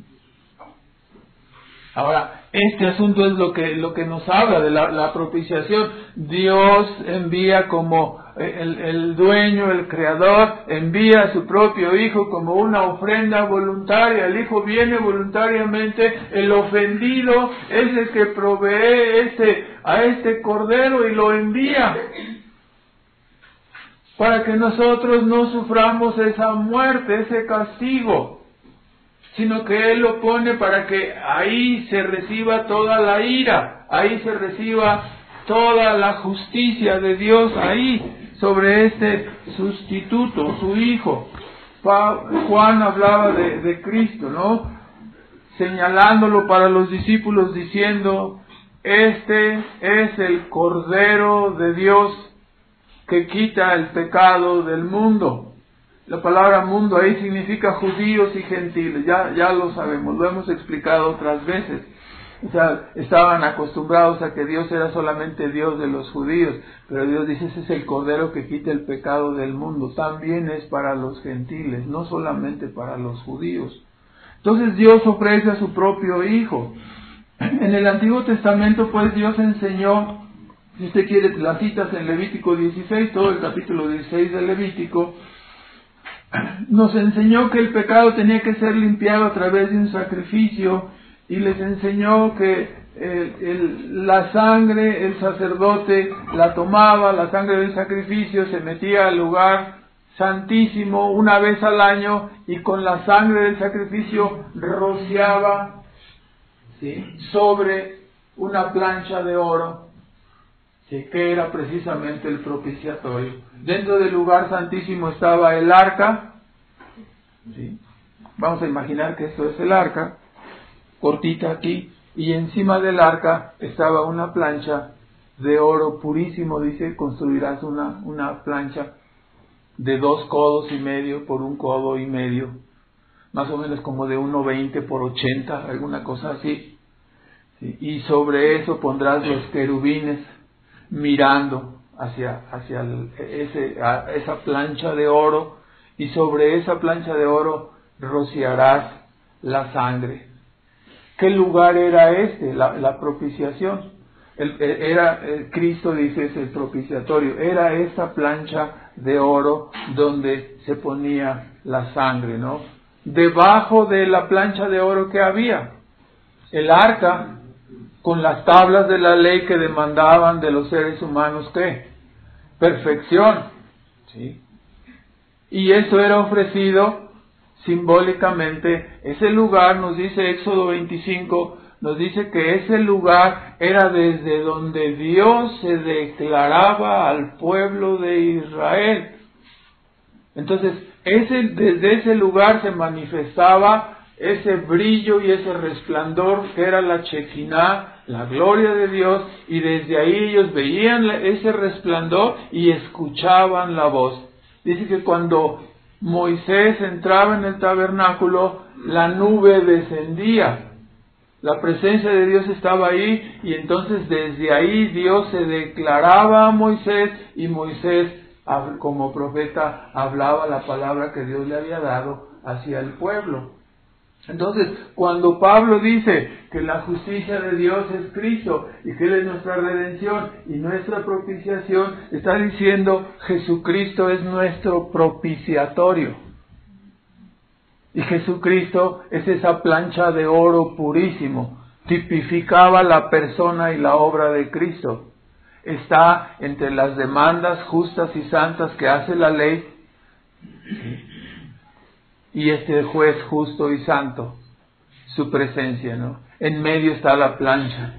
Ahora, este asunto es lo que lo que nos habla de la, la propiciación. Dios envía como el, el dueño, el creador, envía a su propio Hijo como una ofrenda voluntaria. El Hijo viene voluntariamente, el ofendido es el que provee este, a este cordero y lo envía para que nosotros no suframos esa muerte, ese castigo, sino que Él lo pone para que ahí se reciba toda la ira, ahí se reciba toda la justicia de Dios, ahí, sobre este sustituto, su Hijo. Juan hablaba de, de Cristo, ¿no? Señalándolo para los discípulos, diciendo, este es el Cordero de Dios que quita el pecado del mundo. La palabra mundo ahí significa judíos y gentiles, ya, ya lo sabemos, lo hemos explicado otras veces. O sea, estaban acostumbrados a que Dios era solamente Dios de los judíos, pero Dios dice, ese es el Cordero que quita el pecado del mundo, también es para los gentiles, no solamente para los judíos. Entonces Dios ofrece a su propio Hijo. En el Antiguo Testamento, pues, Dios enseñó, si usted quiere las citas en Levítico dieciséis, todo el capítulo dieciséis de Levítico, nos enseñó que el pecado tenía que ser limpiado a través de un sacrificio, y les enseñó que el, el, la sangre, el sacerdote la tomaba, la sangre del sacrificio se metía al lugar santísimo una vez al año, y con la sangre del sacrificio rociaba, ¿sí?, sobre una plancha de oro, ¿sí?, que era precisamente el propiciatorio. Dentro del lugar santísimo estaba el arca, ¿sí? Vamos a imaginar que esto es el arca, cortita aquí, y encima del arca estaba una plancha de oro purísimo. Dice, construirás una, una plancha de dos codos y medio por un codo y medio, más o menos como de uno veinte por ochenta, alguna cosa así, ¿sí? Y sobre eso pondrás los querubines mirando hacia, hacia el, ese, a, esa plancha de oro, y sobre esa plancha de oro rociarás la sangre. ¿Qué lugar era este? La, la propiciación. El, era el, Cristo dice es el propiciatorio. Era esta plancha de oro donde se ponía la sangre, ¿no? Debajo de la plancha de oro que había el arca, con las tablas de la ley que demandaban de los seres humanos, ¿qué? Perfección, ¿sí? Y eso era ofrecido simbólicamente. Ese lugar, nos dice Éxodo veinticinco, nos dice que ese lugar era desde donde Dios se declaraba al pueblo de Israel. Entonces, ese, desde ese lugar se manifestaba ese brillo y ese resplandor que era la Shekinah, la gloria de Dios, y desde ahí ellos veían ese resplandor y escuchaban la voz. Dice que cuando Moisés entraba en el tabernáculo, la nube descendía. La presencia de Dios estaba ahí, y entonces desde ahí Dios se declaraba a Moisés, y Moisés, como profeta, hablaba la palabra que Dios le había dado hacia el pueblo. Entonces, cuando Pablo dice que la justicia de Dios es Cristo y que Él es nuestra redención y nuestra propiciación, está diciendo Jesucristo es nuestro propiciatorio. Y Jesucristo es esa plancha de oro purísimo, tipificaba la persona y la obra de Cristo. Está entre las demandas justas y santas que hace la ley y este juez justo y santo, su presencia, ¿no? En medio está la plancha.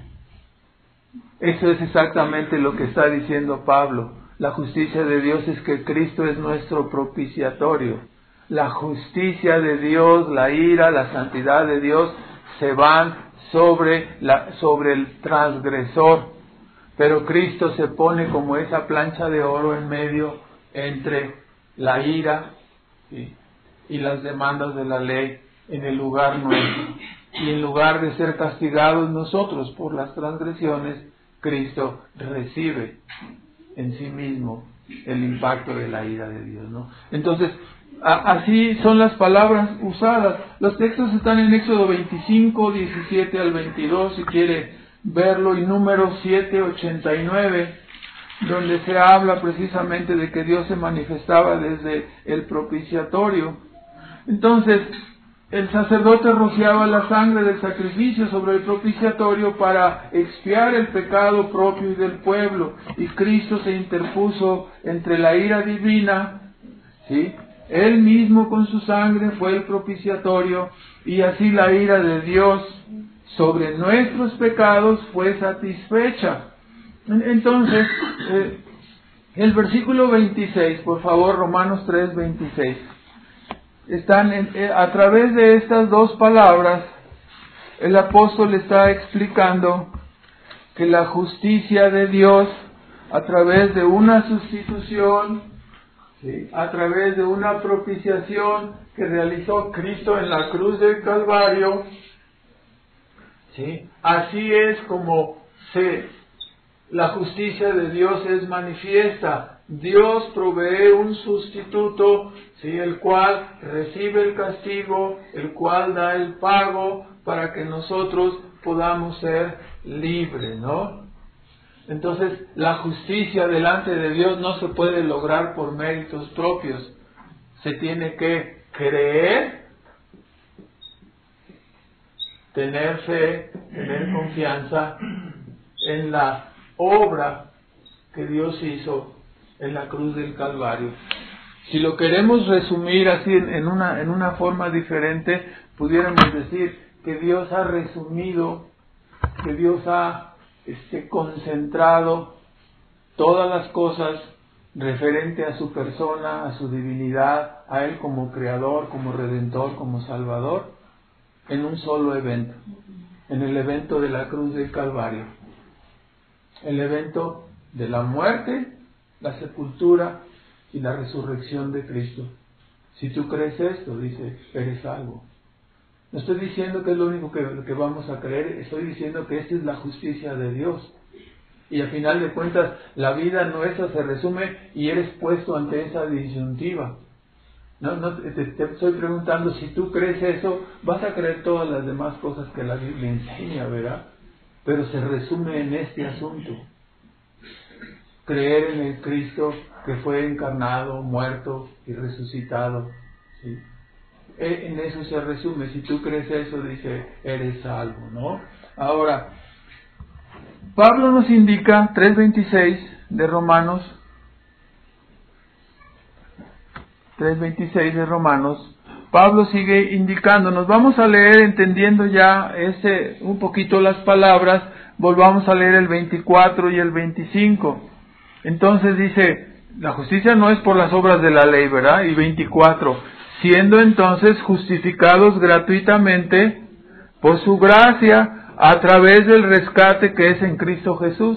Eso es exactamente lo que está diciendo Pablo. La justicia de Dios es que Cristo es nuestro propiciatorio. La justicia de Dios, la ira, la santidad de Dios se van sobre, la, sobre el transgresor. Pero Cristo se pone como esa plancha de oro en medio entre la ira, ¿sí?, y las demandas de la ley en el lugar nuestro. Y en lugar de ser castigados nosotros por las transgresiones, Cristo recibe en sí mismo el impacto de la ira de Dios, ¿no? Entonces, a, así son las palabras usadas. Los textos están en Éxodo veinticinco, diecisiete al veintidós, si quiere verlo, y Números siete, ochenta y nueve, donde se habla precisamente de que Dios se manifestaba desde el propiciatorio. Entonces, el sacerdote rociaba la sangre del sacrificio sobre el propiciatorio para expiar el pecado propio y del pueblo, y Cristo se interpuso entre la ira divina, ¿sí? Él mismo con su sangre fue el propiciatorio, y así la ira de Dios sobre nuestros pecados fue satisfecha. Entonces, eh, el versículo veintiséis, por favor, Romanos tres, veintiséis. Están en, eh, a través de estas dos palabras, el apóstol está explicando que la justicia de Dios, a través de una sustitución, ¿sí?, a través de una propiciación que realizó Cristo en la cruz del Calvario, ¿sí?, así es como se, la justicia de Dios es manifiesta. Dios provee un sustituto, ¿sí?, el cual recibe el castigo, el cual da el pago para que nosotros podamos ser libres, ¿no? Entonces, la justicia delante de Dios no se puede lograr por méritos propios. Se tiene que creer, tener fe, tener confianza en la obra que Dios hizo en la cruz del Calvario. Si lo queremos resumir así en una, en una forma diferente, pudiéramos decir que Dios ha resumido, que Dios ha este, concentrado todas las cosas referente a su persona, a su divinidad, a Él como Creador, como Redentor, como Salvador, en un solo evento, en el evento de la cruz del Calvario, el evento de la muerte, la sepultura y la resurrección de Cristo. Si tú crees esto, dice, eres salvo. No estoy diciendo que es lo único que, que vamos a creer, estoy diciendo que esta es la justicia de Dios. Y al final de cuentas, la vida nuestra se resume y eres puesto ante esa disyuntiva. No, no, te, te estoy preguntando, si tú crees eso, vas a creer todas las demás cosas que la Biblia enseña, ¿verdad? Pero se resume en este asunto. Creer en el Cristo que fue encarnado, muerto y resucitado, ¿sí? En eso se resume. Si tú crees eso, dice, eres salvo, ¿no? Ahora, Pablo nos indica, tres veintiséis de Romanos, tres veintiséis de Romanos, Pablo sigue indicándonos. Vamos a leer entendiendo ya ese, un poquito las palabras, volvamos a leer el veinticuatro y el veinticinco. Entonces dice, la justicia no es por las obras de la ley, ¿verdad? Y veinticuatro, siendo entonces justificados gratuitamente por su gracia a través del rescate que es en Cristo Jesús,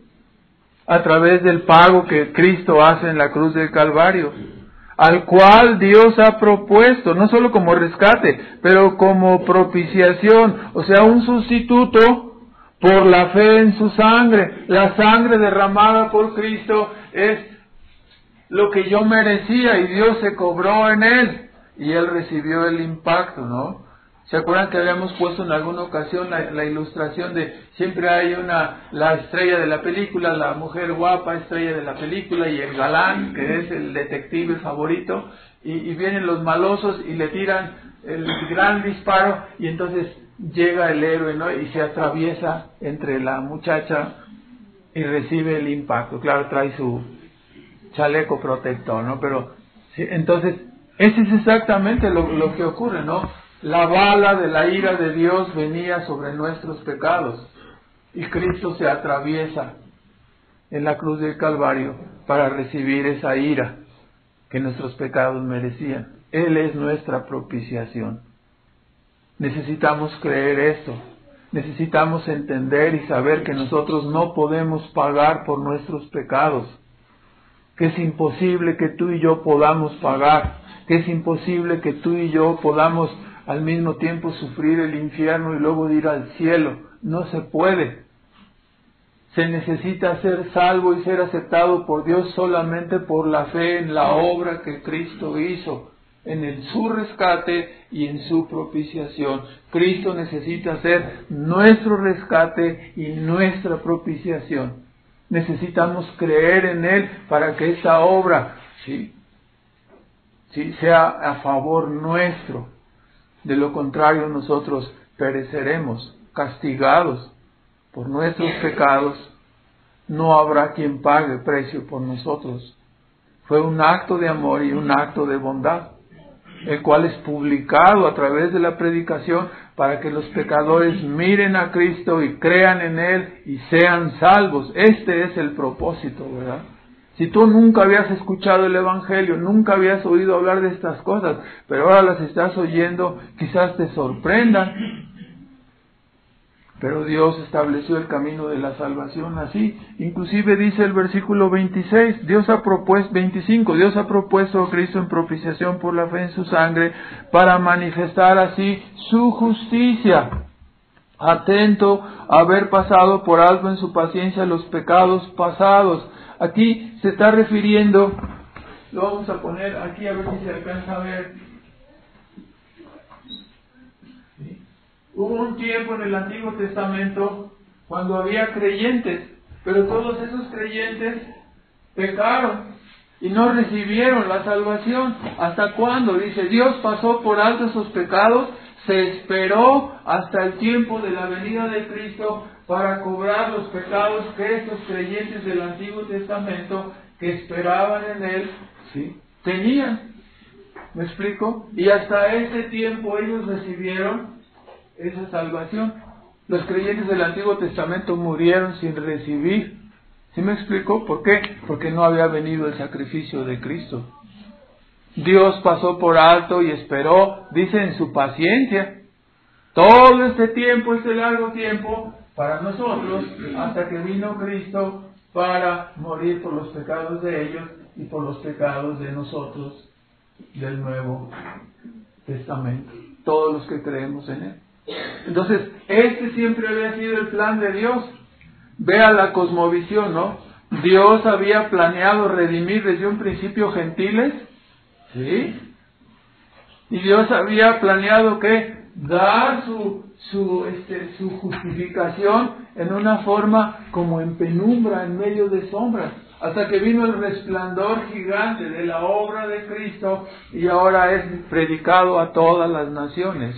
a través del pago que Cristo hace en la cruz del Calvario, al cual Dios ha propuesto, no solo como rescate, pero como propiciación, o sea, un sustituto por la fe en su sangre. La sangre derramada por Cristo es lo que yo merecía y Dios se cobró en Él y Él recibió el impacto, ¿no? ¿Se acuerdan que habíamos puesto en alguna ocasión la, la ilustración de siempre hay una, la estrella de la película, la mujer guapa, estrella de la película, y el galán, que es el detective favorito, y, y vienen los malosos y le tiran el gran disparo, y entonces llega el héroe, ¿no? Y se atraviesa entre la muchacha y recibe el impacto. Claro, trae su chaleco protector, ¿no? Pero, sí, entonces, ese es exactamente lo, lo que ocurre, ¿no? La bala de la ira de Dios venía sobre nuestros pecados y Cristo se atraviesa en la cruz del Calvario para recibir esa ira que nuestros pecados merecían. Él es nuestra propiciación. Necesitamos creer esto. Necesitamos entender y saber que nosotros no podemos pagar por nuestros pecados, que es imposible que tú y yo podamos pagar, que es imposible que tú y yo podamos al mismo tiempo sufrir el infierno y luego ir al cielo. No se puede. Se necesita ser salvo y ser aceptado por Dios solamente por la fe en la obra que Cristo hizo, en el, su rescate y en su propiciación. Cristo necesita ser nuestro rescate y nuestra propiciación. Necesitamos creer en Él para que esa obra, sí, sí, sea a favor nuestro. De lo contrario, nosotros pereceremos, castigados por nuestros pecados. No habrá quien pague precio por nosotros. Fue un acto de amor y un acto de bondad, el cual es publicado a través de la predicación para que los pecadores miren a Cristo y crean en Él y sean salvos. Este es el propósito, ¿verdad? Si tú nunca habías escuchado el Evangelio, nunca habías oído hablar de estas cosas, pero ahora las estás oyendo, quizás te sorprendan. Pero Dios estableció el camino de la salvación así. Inclusive dice el versículo veintiséis, Dios ha propuesto, veinticinco, Dios ha propuesto a Cristo en propiciación por la fe en su sangre para manifestar así su justicia, atento a haber pasado por alto en su paciencia los pecados pasados. Aquí se está refiriendo, lo vamos a poner aquí a ver si se alcanza a ver. ¿Sí? Hubo un tiempo en el Antiguo Testamento cuando había creyentes, pero todos esos creyentes pecaron y no recibieron la salvación. ¿Hasta cuándo? Dice, Dios pasó por alto esos pecados, se esperó hasta el tiempo de la venida de Cristo para cobrar los pecados que estos creyentes del Antiguo Testamento que esperaban en Él, ¿sí?, tenían. ¿Me explico? Y hasta ese tiempo ellos recibieron esa salvación. Los creyentes del Antiguo Testamento murieron sin recibir. ¿Sí me explico? ¿Por qué? Porque no había venido el sacrificio de Cristo. Dios pasó por alto y esperó, dice, en su paciencia, todo este tiempo, este largo tiempo, para nosotros, hasta que vino Cristo para morir por los pecados de ellos y por los pecados de nosotros del Nuevo Testamento, todos los que creemos en Él. Entonces, este siempre había sido el plan de Dios. Vea la cosmovisión, ¿no? Dios había planeado redimir desde un principio gentiles, ¿sí? Y Dios había planeado que dar su su este su justificación en una forma como en penumbra, en medio de sombras, hasta que vino el resplandor gigante de la obra de Cristo y ahora es predicado a todas las naciones.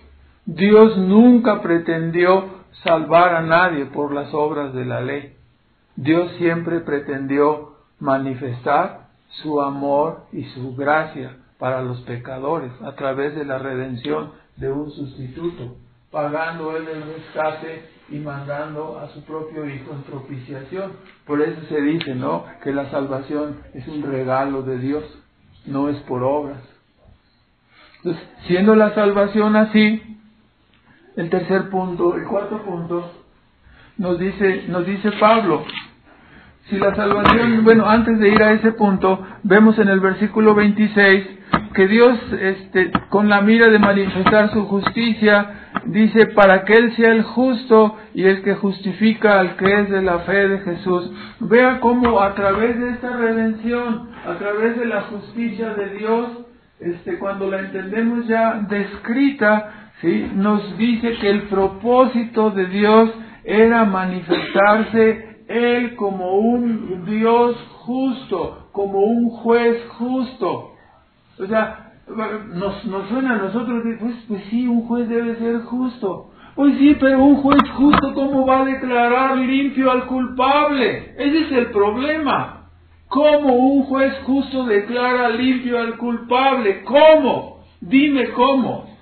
Dios nunca pretendió salvar a nadie por las obras de la ley. Dios siempre pretendió manifestar su amor y su gracia para los pecadores a través de la redención de un sustituto, pagando Él el rescate y mandando a su propio Hijo en propiciación. Por eso se dice, ¿no?, que la salvación es un regalo de Dios, no es por obras. Entonces, siendo la salvación así, el tercer punto, el cuarto punto, nos dice, nos dice Pablo, si la salvación, bueno, antes de ir a ese punto, vemos en el versículo veintiséis que Dios, este, con la mira de manifestar su justicia, dice, para que Él sea el justo y el que justifica al que es de la fe de Jesús. Vea cómo a través de esta redención, a través de la justicia de Dios, este, cuando la entendemos ya descrita, ¿sí?, nos dice que el propósito de Dios era manifestarse Él como un Dios justo, como un juez justo. O sea, nos, nos suena a nosotros, pues, pues sí, un juez debe ser justo. Pues sí, pero un juez justo, ¿cómo va a declarar limpio al culpable? Ese es el problema. ¿Cómo un juez justo declara limpio al culpable? ¿Cómo? Dime cómo.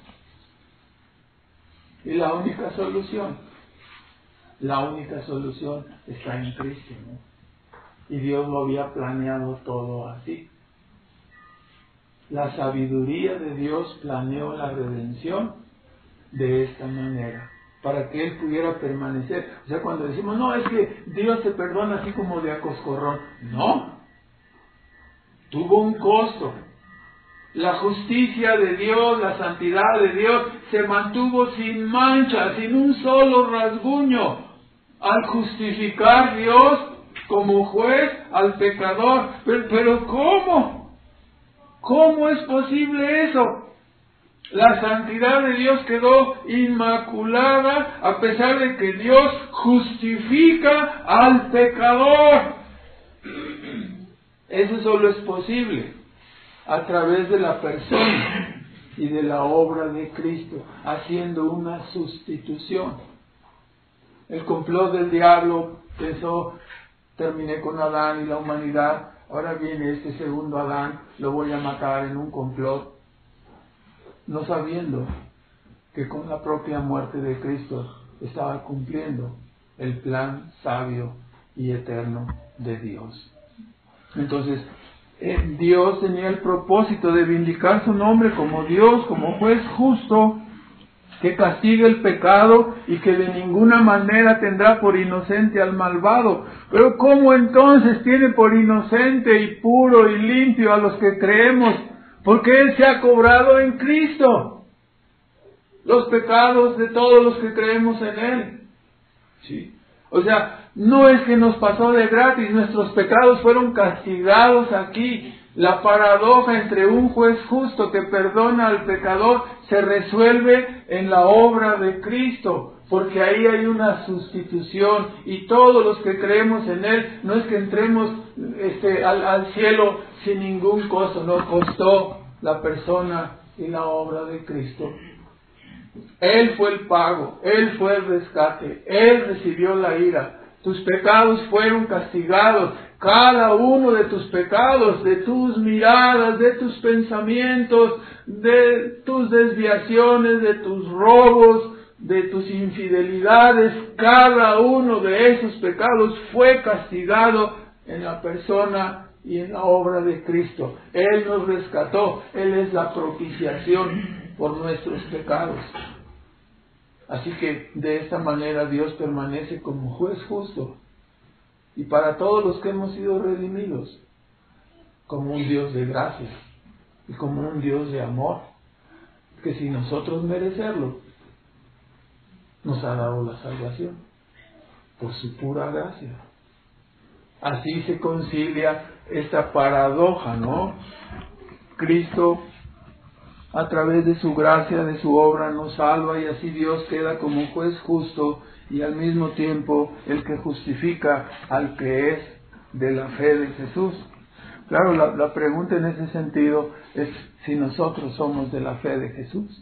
Y la única solución, la única solución está en Cristo, ¿no? Y Dios lo había planeado todo así. La sabiduría de Dios planeó la redención de esta manera, para que Él pudiera permanecer. O sea, cuando decimos, no, es que Dios te perdona así como de a coscorrón. No, tuvo un costo. La justicia de Dios, la santidad de Dios, se mantuvo sin mancha, sin un solo rasguño, al justificar Dios como juez al pecador. Pero, pero ¿cómo? ¿Cómo es posible eso? La santidad de Dios quedó inmaculada a pesar de que Dios justifica al pecador. Eso solo es posible a través de la persona y de la obra de Cristo, haciendo una sustitución. El complot del diablo pensó, terminé con Adán y la humanidad, ahora viene este segundo Adán, lo voy a matar en un complot, no sabiendo que con la propia muerte de Cristo estaba cumpliendo el plan sabio y eterno de Dios. Entonces, eh, Dios tenía el propósito de vindicar su nombre como Dios, como juez justo, que castigue el pecado y que de ninguna manera tendrá por inocente al malvado. Pero ¿cómo entonces tiene por inocente y puro y limpio a los que creemos? Porque Él se ha cobrado en Cristo los pecados de todos los que creemos en Él. ¿Sí? O sea, no es que nos pasó de gratis, nuestros pecados fueron castigados aquí. La paradoja entre un juez justo que perdona al pecador se resuelve en la obra de Cristo, porque ahí hay una sustitución y todos los que creemos en Él, no es que entremos este, al, al cielo sin ningún costo, no costó la persona y la obra de Cristo. Él fue el pago, Él fue el rescate, Él recibió la ira. Tus pecados fueron castigados, cada uno de tus pecados, de tus miradas, de tus pensamientos, de tus desviaciones, de tus robos, de tus infidelidades, cada uno de esos pecados fue castigado en la persona y en la obra de Cristo. Él nos rescató, Él es la propiciación por nuestros pecados. Así que de esta manera Dios permanece como juez justo y para todos los que hemos sido redimidos, como un Dios de gracia y como un Dios de amor, que sin nosotros merecerlo, nos ha dado la salvación por su pura gracia. Así se concilia esta paradoja, ¿no? Cristo, a través de su gracia, de su obra, nos salva y así Dios queda como juez justo y al mismo tiempo el que justifica al que es de la fe de Jesús. Claro, la, la pregunta en ese sentido es si nosotros somos de la fe de Jesús.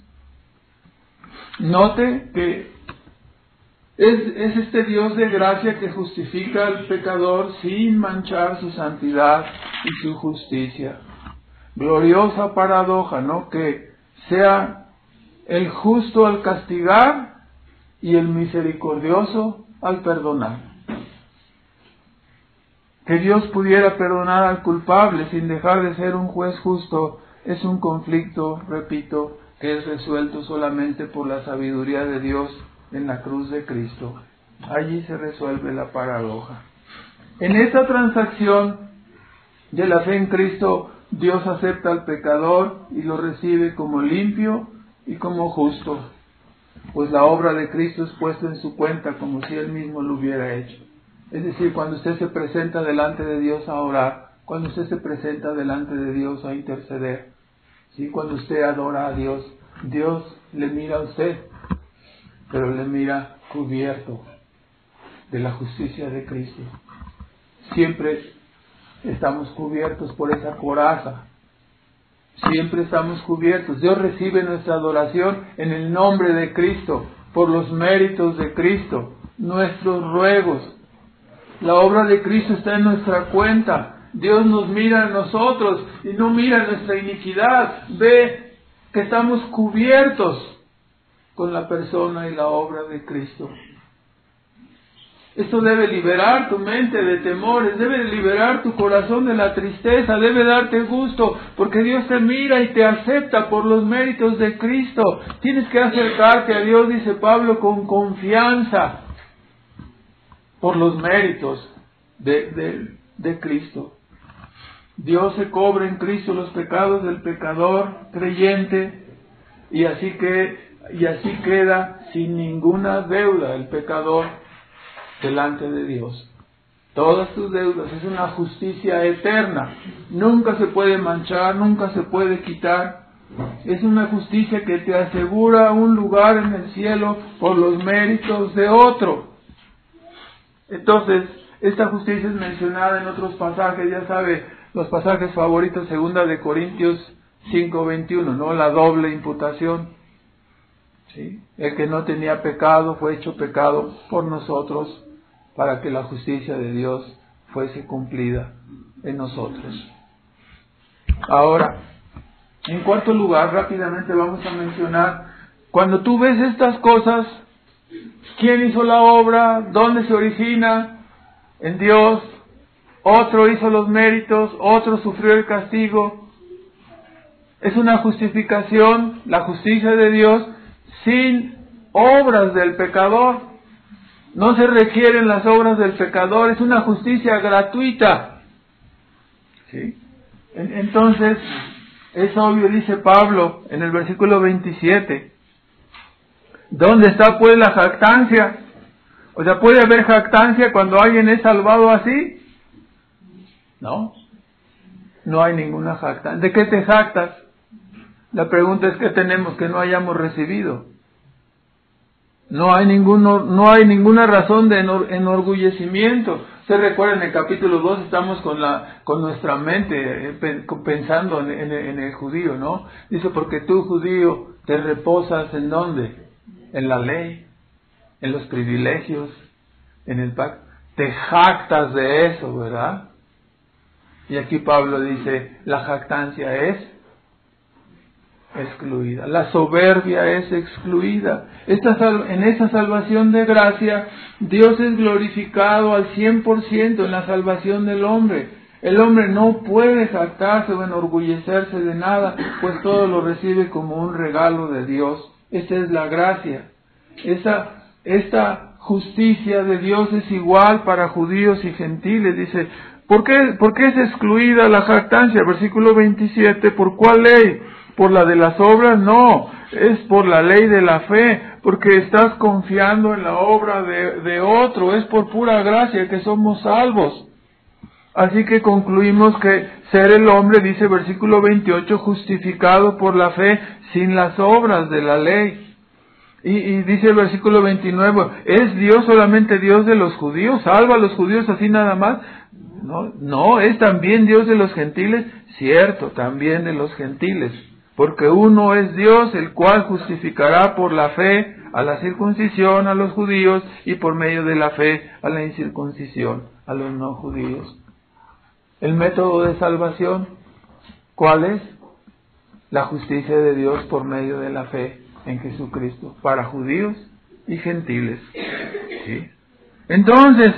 Note que es, es este Dios de gracia que justifica al pecador sin manchar su santidad y su justicia. Gloriosa paradoja, ¿no? Que sea el justo al castigar y el misericordioso al perdonar. Que Dios pudiera perdonar al culpable sin dejar de ser un juez justo es un conflicto, repito, que es resuelto solamente por la sabiduría de Dios en la cruz de Cristo. Allí se resuelve la paradoja. En esta transacción de la fe en Cristo, Dios acepta al pecador y lo recibe como limpio y como justo, pues la obra de Cristo es puesta en su cuenta como si Él mismo lo hubiera hecho. Es decir, cuando usted se presenta delante de Dios a orar, cuando usted se presenta delante de Dios a interceder, ¿sí? Cuando usted adora a Dios, Dios le mira a usted, pero le mira cubierto de la justicia de Cristo. Siempre estamos cubiertos por esa coraza. Siempre estamos cubiertos. Dios recibe nuestra adoración en el nombre de Cristo, por los méritos de Cristo, nuestros ruegos. La obra de Cristo está en nuestra cuenta. Dios nos mira a nosotros y no mira nuestra iniquidad. Ve que estamos cubiertos con la persona y la obra de Cristo. Esto debe liberar tu mente de temores, debe liberar tu corazón de la tristeza, debe darte gusto, porque Dios te mira y te acepta por los méritos de Cristo. Tienes que acercarte a Dios, dice Pablo, con confianza, por los méritos de, de, de Cristo. Dios se cobra en Cristo los pecados del pecador creyente, y así que y así queda sin ninguna deuda el pecador delante de Dios. Todas tus deudas, es una justicia eterna, nunca se puede manchar, nunca se puede quitar. Es una justicia que te asegura un lugar en el cielo por los méritos de otro. Entonces, esta justicia es mencionada en otros pasajes, ya sabe, los pasajes favoritos, segunda de Corintios cinco veintiuno, ¿no? La doble imputación. ¿Sí? El que no tenía pecado fue hecho pecado por nosotros para que la justicia de Dios fuese cumplida en nosotros. Ahora, en cuarto lugar, rápidamente vamos a mencionar, cuando tú ves estas cosas, ¿quién hizo la obra? ¿Dónde se origina? En Dios. Otro hizo los méritos, otro sufrió el castigo. Es una justificación, la justicia de Dios, sin obras del pecador. No se requieren las obras del pecador, es una justicia gratuita. ¿Sí? Entonces, es obvio, dice Pablo en el versículo veintisiete. ¿Dónde está pues la jactancia? O sea, ¿puede haber jactancia cuando alguien es salvado así? No, no hay ninguna jactancia. ¿De qué te jactas? La pregunta es, ¿qué tenemos que no hayamos recibido? No hay ninguno, no hay ninguna razón de enorgullecimiento. Ustedes recuerdan, en el capítulo dos estamos con la con nuestra mente eh, pensando en, en, en el judío, ¿no? Dice, porque tú, judío, te reposas ¿en dónde? En la ley, en los privilegios, en el pacto. Te jactas de eso, ¿verdad? Y aquí Pablo dice, la jactancia es excluida, la soberbia es excluida. Esta sal- en esa salvación de gracia, Dios es glorificado al cien por ciento en la salvación del hombre. El hombre no puede jactarse o enorgullecerse de nada, pues todo lo recibe como un regalo de Dios. Esa es la gracia. Esa, esta justicia de Dios es igual para judíos y gentiles. Dice, ¿por qué, ¿por qué es excluida la jactancia? Versículo veintisiete, ¿por cuál ley? ¿Por la de las obras? No, es por la ley de la fe, porque estás confiando en la obra de, de otro, es por pura gracia que somos salvos. Así que concluimos que ser el hombre, dice versículo veintiocho, justificado por la fe sin las obras de la ley. Y, y dice el versículo veintinueve, ¿es Dios solamente Dios de los judíos? ¿Salva a los judíos así nada más? No, no, ¿es también Dios de los gentiles? Cierto, también de los gentiles. Porque uno es Dios, el cual justificará por la fe a la circuncisión a los judíos y por medio de la fe a la incircuncisión a los no judíos. El método de salvación, ¿cuál es? La justicia de Dios por medio de la fe en Jesucristo, para judíos y gentiles. ¿Sí? Entonces,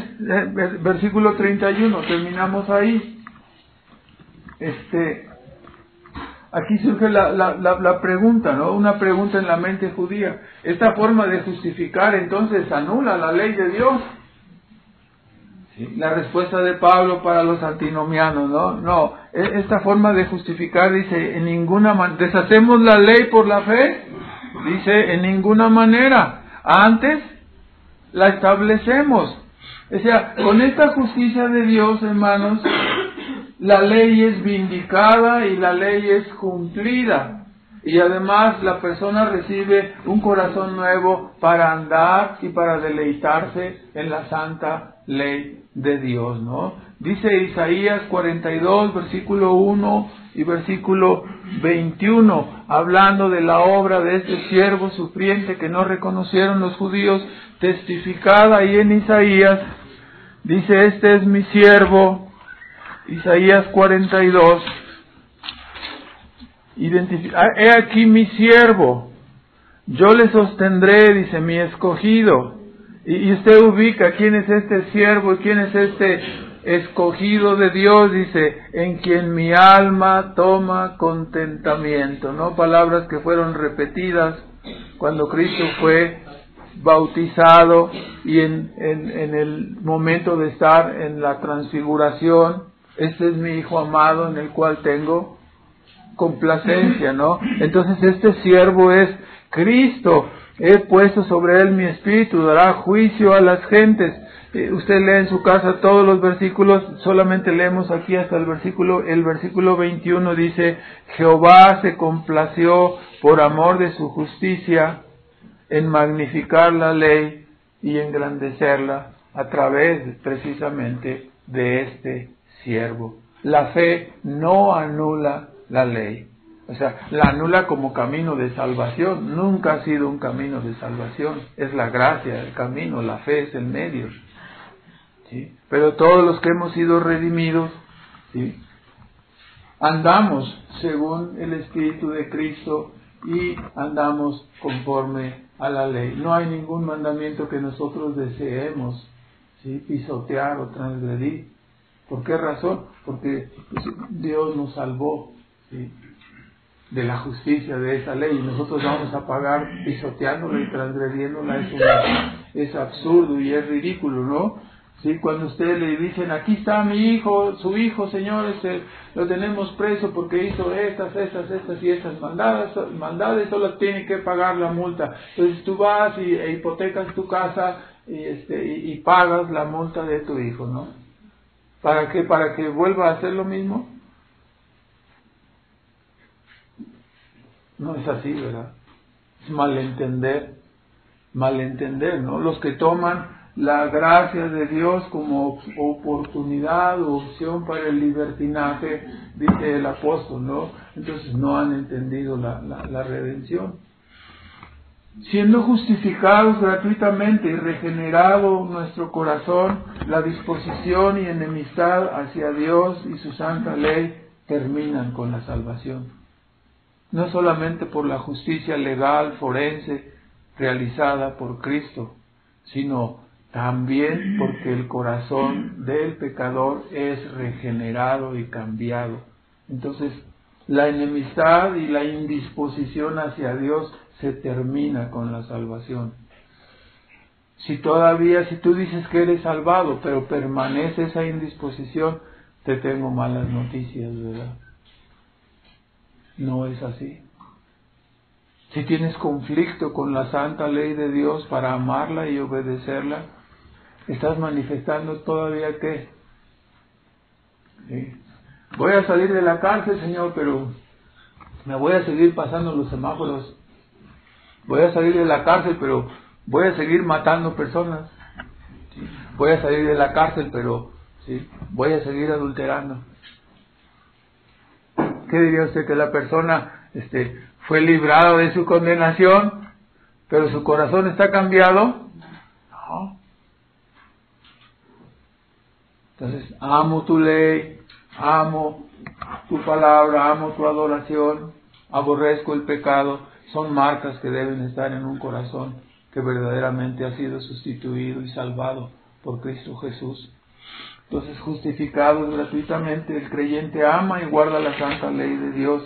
versículo treinta y uno, terminamos ahí. Este, aquí surge la, la, la, la pregunta, ¿no? Una pregunta en la mente judía. ¿Esta forma de justificar entonces anula la ley de Dios? ¿Sí? La respuesta de Pablo para los antinomianos, ¿no? No, esta forma de justificar dice, en ninguna manera, ¿deshacemos la ley por la fe? Dice, en ninguna manera. Antes, la establecemos. O sea, con esta justicia de Dios, hermanos, la ley es vindicada y la ley es cumplida. Y además la persona recibe un corazón nuevo para andar y para deleitarse en la santa ley de Dios, ¿no? Dice Isaías cuarenta y dos, versículo uno y versículo veintiuno, hablando de la obra de este siervo sufriente que no reconocieron los judíos, testificada ahí en Isaías, dice, este es mi siervo, Isaías cuarenta y dos, identifica, he aquí mi siervo, yo le sostendré, dice, mi escogido. Y, y usted ubica quién es este siervo y quién es este escogido de Dios, dice, en quien mi alma toma contentamiento, ¿no? Palabras que fueron repetidas cuando Cristo fue bautizado y en, en, en el momento de estar en la transfiguración. Este es mi Hijo amado en el cual tengo complacencia, ¿no? Entonces este siervo es Cristo. He puesto sobre él mi espíritu, dará juicio a las gentes. Eh, usted lee en su casa todos los versículos, solamente leemos aquí hasta el versículo, el versículo veintiuno dice, Jehová se complació por amor de su justicia en magnificar la ley y engrandecerla a través precisamente de este siervo. La fe no anula la ley. O sea, la anula como camino de salvación. Nunca ha sido un camino de salvación. Es la gracia, el camino, la fe es el medio. ¿Sí? Pero todos los que hemos sido redimidos, ¿sí?, andamos según el Espíritu de Cristo y andamos conforme a la ley. No hay ningún mandamiento que nosotros deseemos, ¿sí?, pisotear o transgredir. ¿Por qué razón? Porque Dios nos salvó, ¿sí?, de la justicia de esa ley, y nosotros vamos a pagar pisoteándola y transgrediéndola. Es, una, es absurdo y es ridículo, ¿no? Sí, cuando ustedes le dicen, aquí está mi hijo, su hijo, señor, este, lo tenemos preso porque hizo estas, estas, estas y estas maldades, maldades, solo tiene que pagar la multa. Entonces tú vas y e hipotecas tu casa y, este, y, y pagas la multa de tu hijo, ¿no? ¿Para qué? ¿Para que vuelva a hacer lo mismo? No es así, ¿verdad? Es malentender, malentender, ¿no? Los que toman la gracia de Dios como oportunidad o opción para el libertinaje, dice el apóstol, ¿no? Entonces no han entendido la, la, la redención. Siendo justificados gratuitamente y regenerado nuestro corazón, la disposición y enemistad hacia Dios y su santa ley terminan con la salvación. No solamente por la justicia legal, forense, realizada por Cristo, sino también porque el corazón del pecador es regenerado y cambiado. Entonces, la enemistad y la indisposición hacia Dios se termina con la salvación. Si todavía, si tú dices que eres salvado, pero permanece esa indisposición, te tengo malas noticias, ¿verdad? No es así. Si tienes conflicto con la santa ley de Dios para amarla y obedecerla, estás manifestando todavía que ¿sí? Voy a salir de la cárcel, Señor, pero me voy a seguir pasando los semáforos. Voy a salir de la cárcel, pero voy a seguir matando personas. ¿Sí? Voy a salir de la cárcel, pero ¿sí?, voy a seguir adulterando. ¿Qué diría usted? ¿Que la persona este, fue librada de su condenación, pero su corazón está cambiado? No. Entonces, amo tu ley, amo tu palabra, amo tu adoración, aborrezco el pecado. Son marcas que deben estar en un corazón que verdaderamente ha sido sustituido y salvado por Cristo Jesús. Entonces, justificados gratuitamente, el creyente ama y guarda la santa ley de Dios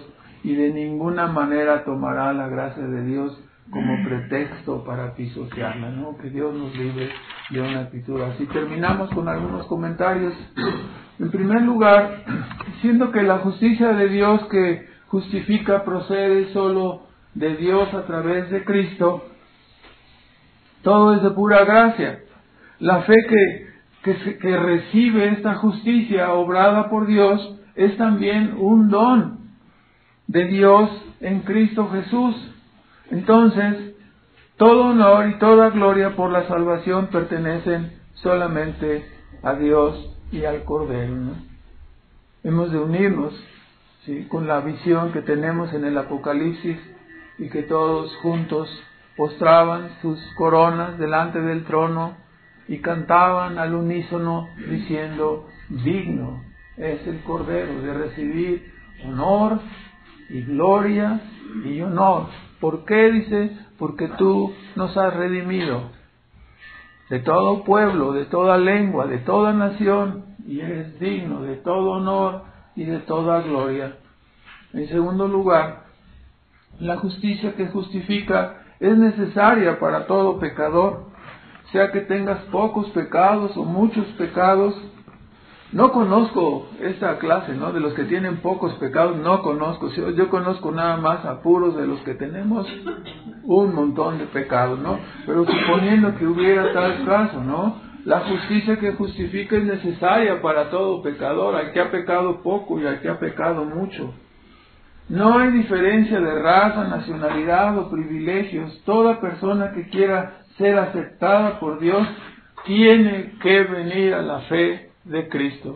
y de ninguna manera tomará la gracia de Dios como pretexto para pisotearla, ¿no? Que Dios nos libre de una actitud así. Terminamos con algunos comentarios. En primer lugar, siendo que la justicia de Dios que justifica procede solo de Dios a través de Cristo, todo es de pura gracia. La fe que, que, que recibe esta justicia obrada por Dios es también un don de Dios en Cristo Jesús. Entonces, todo honor y toda gloria por la salvación pertenecen solamente a Dios y al Cordero, ¿no? Hemos de unirnos, ¿sí?, con la visión que tenemos en el Apocalipsis, y que todos juntos postraban sus coronas delante del trono y cantaban al unísono diciendo: digno es el Cordero de recibir honor y gloria y honor. ¿Por qué? Dice: porque tú nos has redimido de todo pueblo, de toda lengua, de toda nación, y eres digno de todo honor y de toda gloria. En segundo lugar, la justicia que justifica es necesaria para todo pecador, sea que tengas pocos pecados o muchos pecados. No conozco esta clase, ¿no?, de los que tienen pocos pecados, no conozco. Yo conozco nada más a puros de los que tenemos un montón de pecados, ¿no? Pero suponiendo que hubiera tal caso, ¿no?, la justicia que justifica es necesaria para todo pecador, al que ha pecado poco y al que ha pecado mucho. No hay diferencia de raza, nacionalidad o privilegios. Toda persona que quiera ser aceptada por Dios tiene que venir a la fe de Cristo.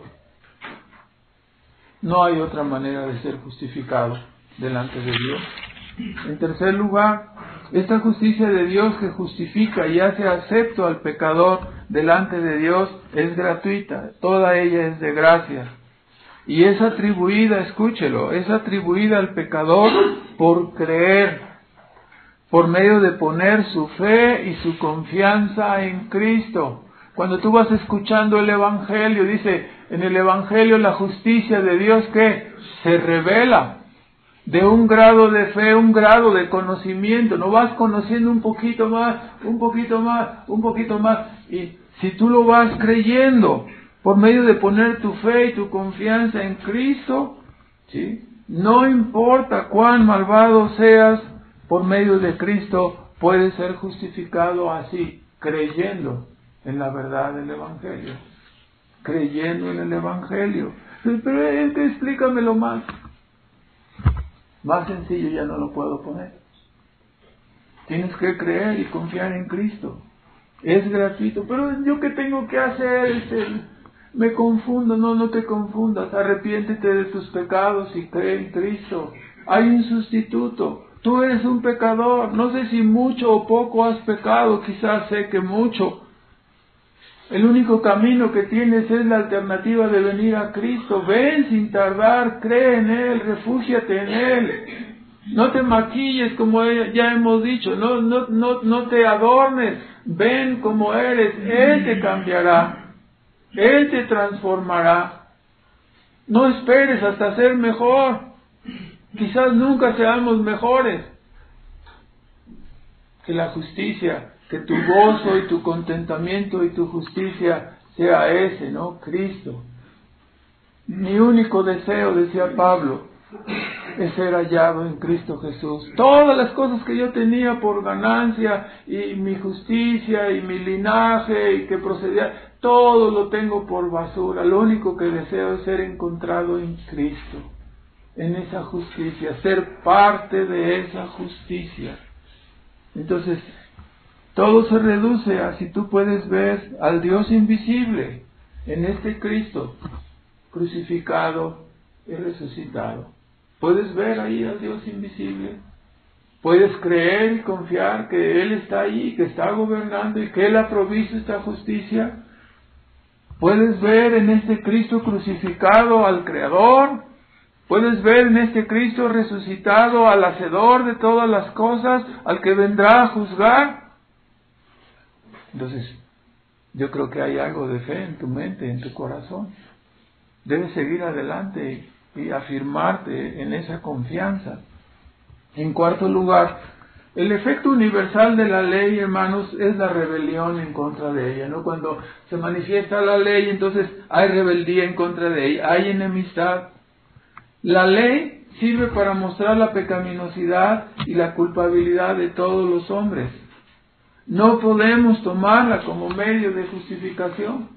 No hay otra manera de ser justificado delante de Dios. En tercer lugar, esta justicia de Dios que justifica y hace acepto al pecador delante de Dios es gratuita. Toda ella es de gracia. Y es atribuida, escúchelo, es atribuida al pecador por creer, por medio de poner su fe y su confianza en Cristo. Cuando tú vas escuchando el Evangelio, dice, en el Evangelio la justicia de Dios que se revela de un grado de fe, un grado de conocimiento. No vas conociendo un poquito más, un poquito más, un poquito más. Y si tú lo vas creyendo por medio de poner tu fe y tu confianza en Cristo, ¿sí?, no importa cuán malvado seas, por medio de Cristo puedes ser justificado así, creyendo en la verdad del Evangelio, creyendo en el Evangelio. Pero es que explícamelo más. Más sencillo ya no lo puedo poner. Tienes que creer y confiar en Cristo. Es gratuito. Pero ¿yo qué tengo que hacer? Este, me confundo. No, no te confundas. Arrepiéntete de tus pecados y cree en Cristo. Hay un sustituto. Tú eres un pecador. No sé si mucho o poco has pecado. Quizás sé que mucho. El único camino que tienes es la alternativa de venir a Cristo. Ven sin tardar, cree en Él, refúgiate en Él. No te maquilles como ya hemos dicho, no, no, no, no te adornes. Ven como eres, Él te cambiará, Él te transformará. No esperes hasta ser mejor. Quizás nunca seamos mejores. Que la justicia, que tu gozo y tu contentamiento y tu justicia sea ese, ¿no? Cristo. Mi único deseo, decía Pablo, es ser hallado en Cristo Jesús. Todas las cosas que yo tenía por ganancia, y mi justicia, y mi linaje, y que procedía, todo lo tengo por basura. Lo único que deseo es ser encontrado en Cristo, en esa justicia, ser parte de esa justicia. Entonces, todo se reduce a si tú puedes ver al Dios invisible en este Cristo crucificado y resucitado. ¿Puedes ver ahí al Dios invisible? ¿Puedes creer y confiar que Él está ahí, que está gobernando y que Él ha provisto esta justicia? ¿Puedes ver en este Cristo crucificado al Creador? ¿Puedes ver en este Cristo resucitado al Hacedor de todas las cosas, al que vendrá a juzgar? Entonces, yo creo que hay algo de fe en tu mente, en tu corazón. Debes seguir adelante, y afirmarte en esa confianza. En cuarto lugar, el efecto universal de la ley, hermanos, es la rebelión en contra de ella, ¿no? Cuando se manifiesta la ley, entonces hay rebeldía en contra de ella, hay enemistad. La ley sirve para mostrar la pecaminosidad y la culpabilidad de todos los hombres. No podemos tomarla como medio de justificación.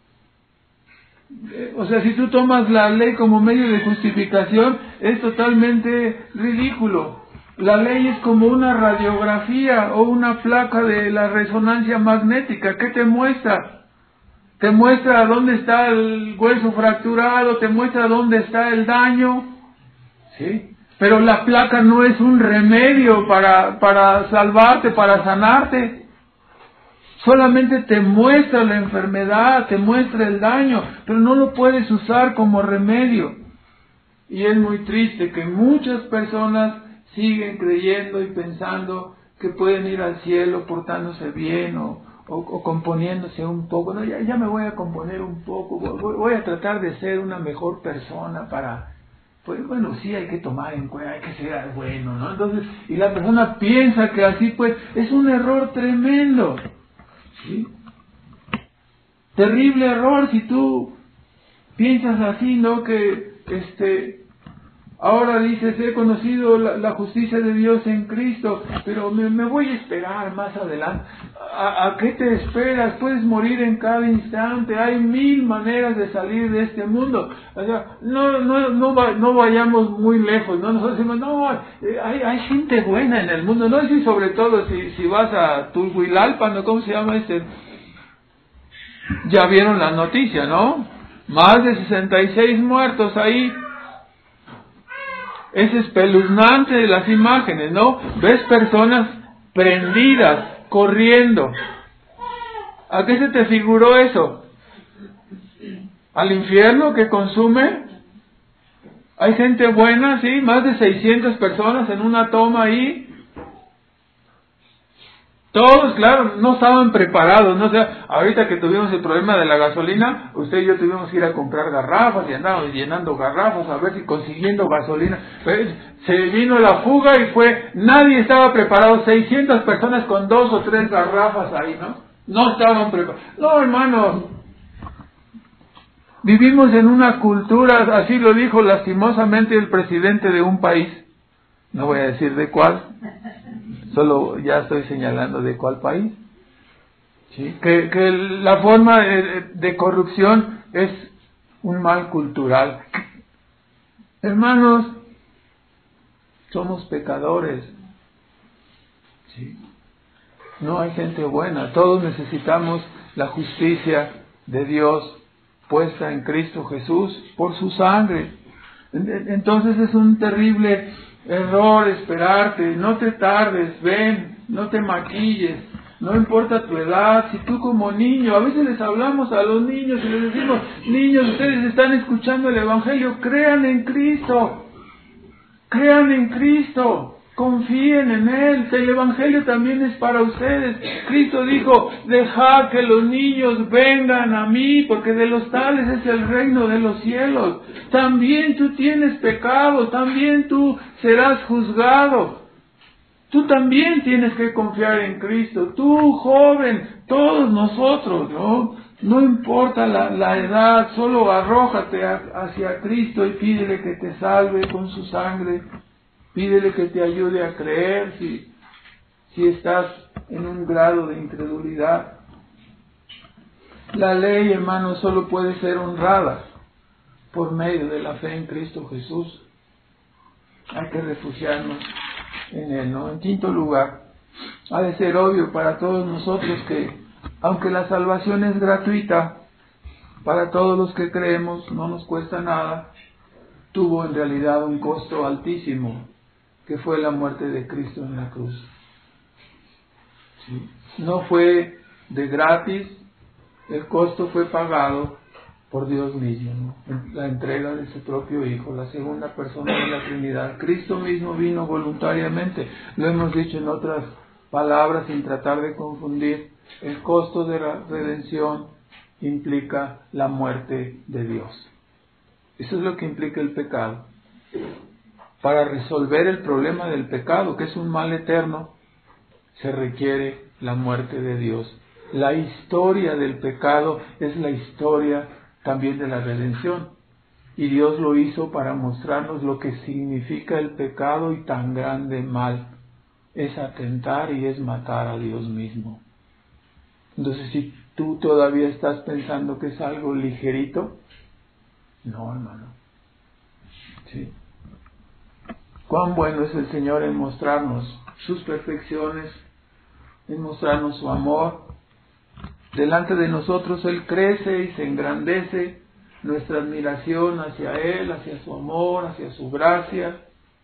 O sea, si tú tomas la ley como medio de justificación, es totalmente ridículo. La ley es como una radiografía o una placa de la resonancia magnética. ¿Qué te muestra? Te muestra dónde está el hueso fracturado, te muestra dónde está el daño, ¿sí? Pero la placa no es un remedio para, para salvarte, para sanarte. Solamente te muestra la enfermedad, te muestra el daño, pero no lo puedes usar como remedio. Y es muy triste que muchas personas siguen creyendo y pensando que pueden ir al cielo portándose bien o, o, o componiéndose un poco. No, ya, ya me voy a componer un poco, voy, voy a tratar de ser una mejor persona para... Pues bueno, sí hay que tomar en cuenta, hay que ser bueno, ¿no? Entonces, y la persona piensa que así pues, es un error tremendo. ¿Sí? Terrible error si tú piensas así, ¿no? Que este ahora dices, he conocido la, la justicia de Dios en Cristo, pero me, me voy a esperar más adelante. ¿A, ¿A qué te esperas? Puedes morir en cada instante. Hay mil maneras de salir de este mundo. O sea, no, no, no, va, no vayamos muy lejos, ¿no? Nosotros decimos, no, hay, hay gente buena en el mundo, ¿no? Y sobre todo si, si vas a Tulhuilalpan, ¿no? ¿Cómo se llama este? Ya vieron la noticia, ¿no? Más de sesenta y seis muertos ahí. Es espeluznante las imágenes, ¿no? Ves personas prendidas, corriendo. ¿A qué se te figuró eso? ¿Al infierno que consume? Hay gente buena, sí, más de seiscientas personas en una toma ahí. Todos, claro, no estaban preparados, ¿no? O sea, ahorita que tuvimos el problema de la gasolina, usted y yo tuvimos que ir a comprar garrafas y andábamos llenando garrafas a ver si consiguiendo gasolina. Pues, se vino la fuga y fue, nadie estaba preparado, seiscientas personas con dos o tres garrafas ahí, ¿no? No estaban preparados. No, hermanos, vivimos en una cultura, así lo dijo lastimosamente el presidente de un país, no voy a decir de cuál. Solo ya estoy señalando de cuál país. ¿Sí? Que, que la forma de, de corrupción es un mal cultural. Hermanos, somos pecadores. ¿Sí? No hay gente buena. Todos necesitamos la justicia de Dios puesta en Cristo Jesús por su sangre. Entonces es un terrible error esperarte, no te tardes, ven, no te maquilles, no importa tu edad, si tú como niño, a veces les hablamos a los niños y les decimos, niños, ustedes están escuchando el Evangelio, crean en Cristo, crean en Cristo, confíen en Él, el Evangelio también es para ustedes. Cristo dijo, dejad que los niños vengan a mí, porque de los tales es el reino de los cielos. También tú tienes pecado, también tú serás juzgado. Tú también tienes que confiar en Cristo, tú joven, todos nosotros, ¿no? No importa la, la edad, solo arrójate a, hacia Cristo y pídele que te salve con su sangre. Pídele que te ayude a creer si, si estás en un grado de incredulidad. La ley, hermano, solo puede ser honrada por medio de la fe en Cristo Jesús. Hay que refugiarnos en Él, ¿no? En quinto lugar, ha de ser obvio para todos nosotros que, aunque la salvación es gratuita, para todos los que creemos, no nos cuesta nada, tuvo en realidad un costo altísimo, que fue la muerte de Cristo en la cruz. ¿Sí? No fue de gratis, el costo fue pagado por Dios mismo, ¿no? La entrega de su propio Hijo, la segunda persona de la Trinidad. Cristo mismo vino voluntariamente, lo hemos dicho en otras palabras sin tratar de confundir. El costo de la redención implica la muerte de Dios. Eso es lo que implica el pecado. Para resolver el problema del pecado, que es un mal eterno, se requiere la muerte de Dios. La historia del pecado es la historia también de la redención. Y Dios lo hizo para mostrarnos lo que significa el pecado y tan grande mal. Es atentar y es matar a Dios mismo. Entonces, si tú todavía estás pensando que es algo ligerito, no, hermano. Sí. Cuán bueno es el Señor en mostrarnos sus perfecciones, en mostrarnos su amor. Delante de nosotros Él crece y se engrandece nuestra admiración hacia Él, hacia su amor, hacia su gracia.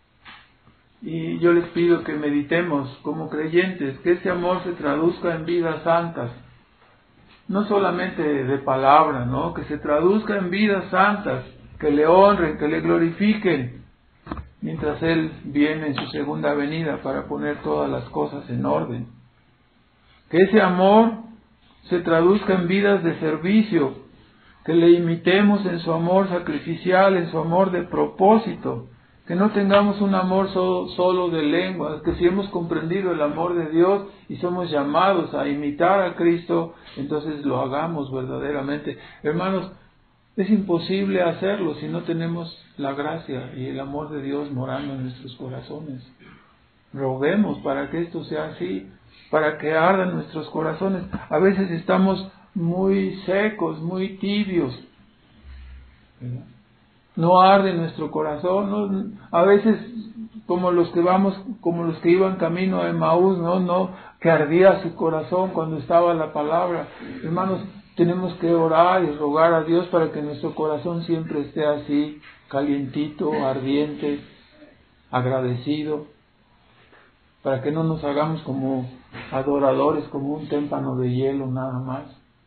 Y yo les pido que meditemos como creyentes, que ese amor se traduzca en vidas santas. No solamente de palabra, ¿no? Que se traduzca en vidas santas, que le honren, que le glorifiquen, mientras Él viene en su segunda venida para poner todas las cosas en orden. Que ese amor se traduzca en vidas de servicio, que le imitemos en su amor sacrificial, en su amor de propósito, que no tengamos un amor solo, solo de lengua, que si hemos comprendido el amor de Dios y somos llamados a imitar a Cristo, entonces lo hagamos verdaderamente. Hermanos, es imposible hacerlo si no tenemos la gracia y el amor de Dios morando en nuestros corazones. Roguemos para que esto sea así, para que ardan nuestros corazones. A veces estamos muy secos, muy tibios, ¿verdad? No arde nuestro corazón, ¿no? A veces como los que vamos, como los que iban camino a Emaús, no, no, que ardía su corazón cuando estaba la palabra. Hermanos, tenemos que orar y rogar a Dios para que nuestro corazón siempre esté así, calientito, ardiente, agradecido, para que no nos hagamos como adoradores, como un témpano de hielo nada más,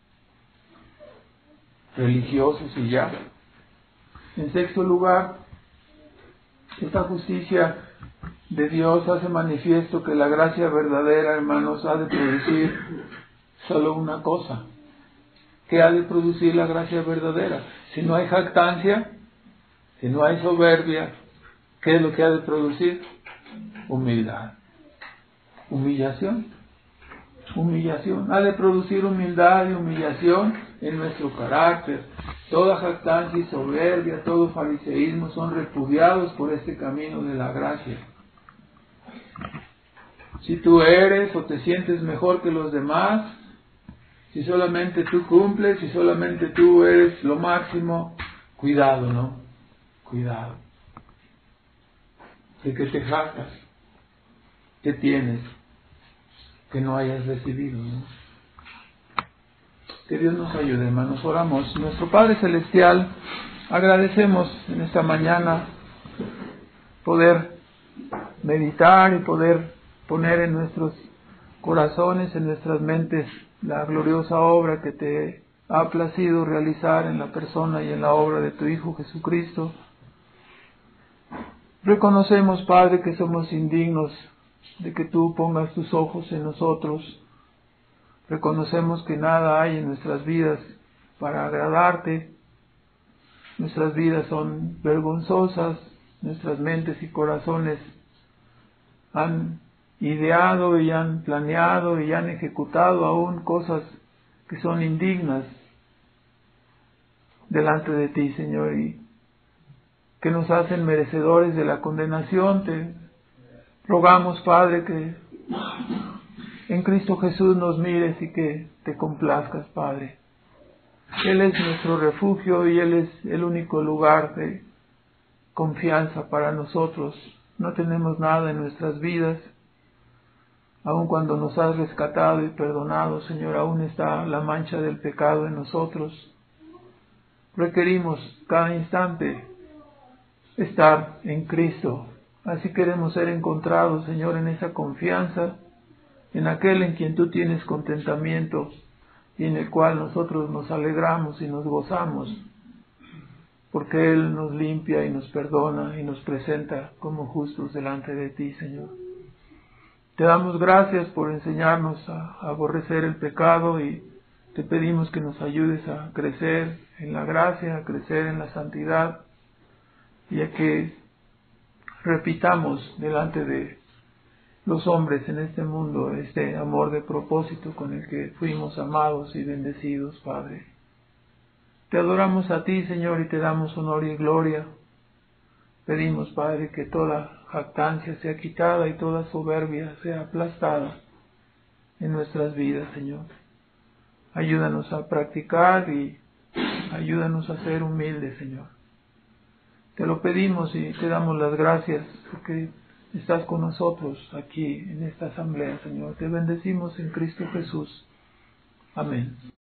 religiosos y ya. En sexto lugar, esta justicia de Dios hace manifiesto que la gracia verdadera, hermanos, ha de producir solo una cosa. ¿Qué ha de producir la gracia verdadera? Si no hay jactancia, si no hay soberbia, ¿qué es lo que ha de producir? Humildad. Humillación. Humillación. Ha de producir humildad y humillación en nuestro carácter. Toda jactancia y soberbia, todo fariseísmo son repudiados por este camino de la gracia. Si tú eres o te sientes mejor que los demás, si solamente tú cumples, si solamente tú eres lo máximo, cuidado, ¿no? Cuidado. De que te jactas, que tienes, que no hayas recibido, ¿no? Que Dios nos ayude, hermanos. Oramos. Nuestro Padre Celestial, agradecemos en esta mañana poder meditar y poder poner en nuestros corazones, en nuestras mentes, la gloriosa obra que te ha placido realizar en la persona y en la obra de tu Hijo Jesucristo. Reconocemos, Padre, que somos indignos de que tú pongas tus ojos en nosotros. Reconocemos que nada hay en nuestras vidas para agradarte. Nuestras vidas son vergonzosas. Nuestras mentes y corazones han ideado y han planeado y han ejecutado aún cosas que son indignas delante de ti, Señor, y que nos hacen merecedores de la condenación. Te rogamos, Padre, que en Cristo Jesús nos mires y que te complazcas, Padre. Él es nuestro refugio y Él es el único lugar de confianza para nosotros. No tenemos nada en nuestras vidas. Aun cuando nos has rescatado y perdonado, Señor, aún está la mancha del pecado en nosotros. Requerimos cada instante estar en Cristo. Así queremos ser encontrados, Señor, en esa confianza, en aquel en quien tú tienes contentamiento y en el cual nosotros nos alegramos y nos gozamos, porque Él nos limpia y nos perdona y nos presenta como justos delante de ti, Señor. Te damos gracias por enseñarnos a aborrecer el pecado y te pedimos que nos ayudes a crecer en la gracia, a crecer en la santidad, y a que repitamos delante de los hombres en este mundo este amor de propósito con el que fuimos amados y bendecidos, Padre. Te adoramos a ti, Señor, y te damos honor y gloria. Pedimos, Padre, que toda jactancia sea quitada y toda soberbia sea aplastada en nuestras vidas, Señor. Ayúdanos a practicar y ayúdanos a ser humildes, Señor. Te lo pedimos y te damos las gracias porque estás con nosotros aquí en esta asamblea, Señor. Te bendecimos en Cristo Jesús. Amén.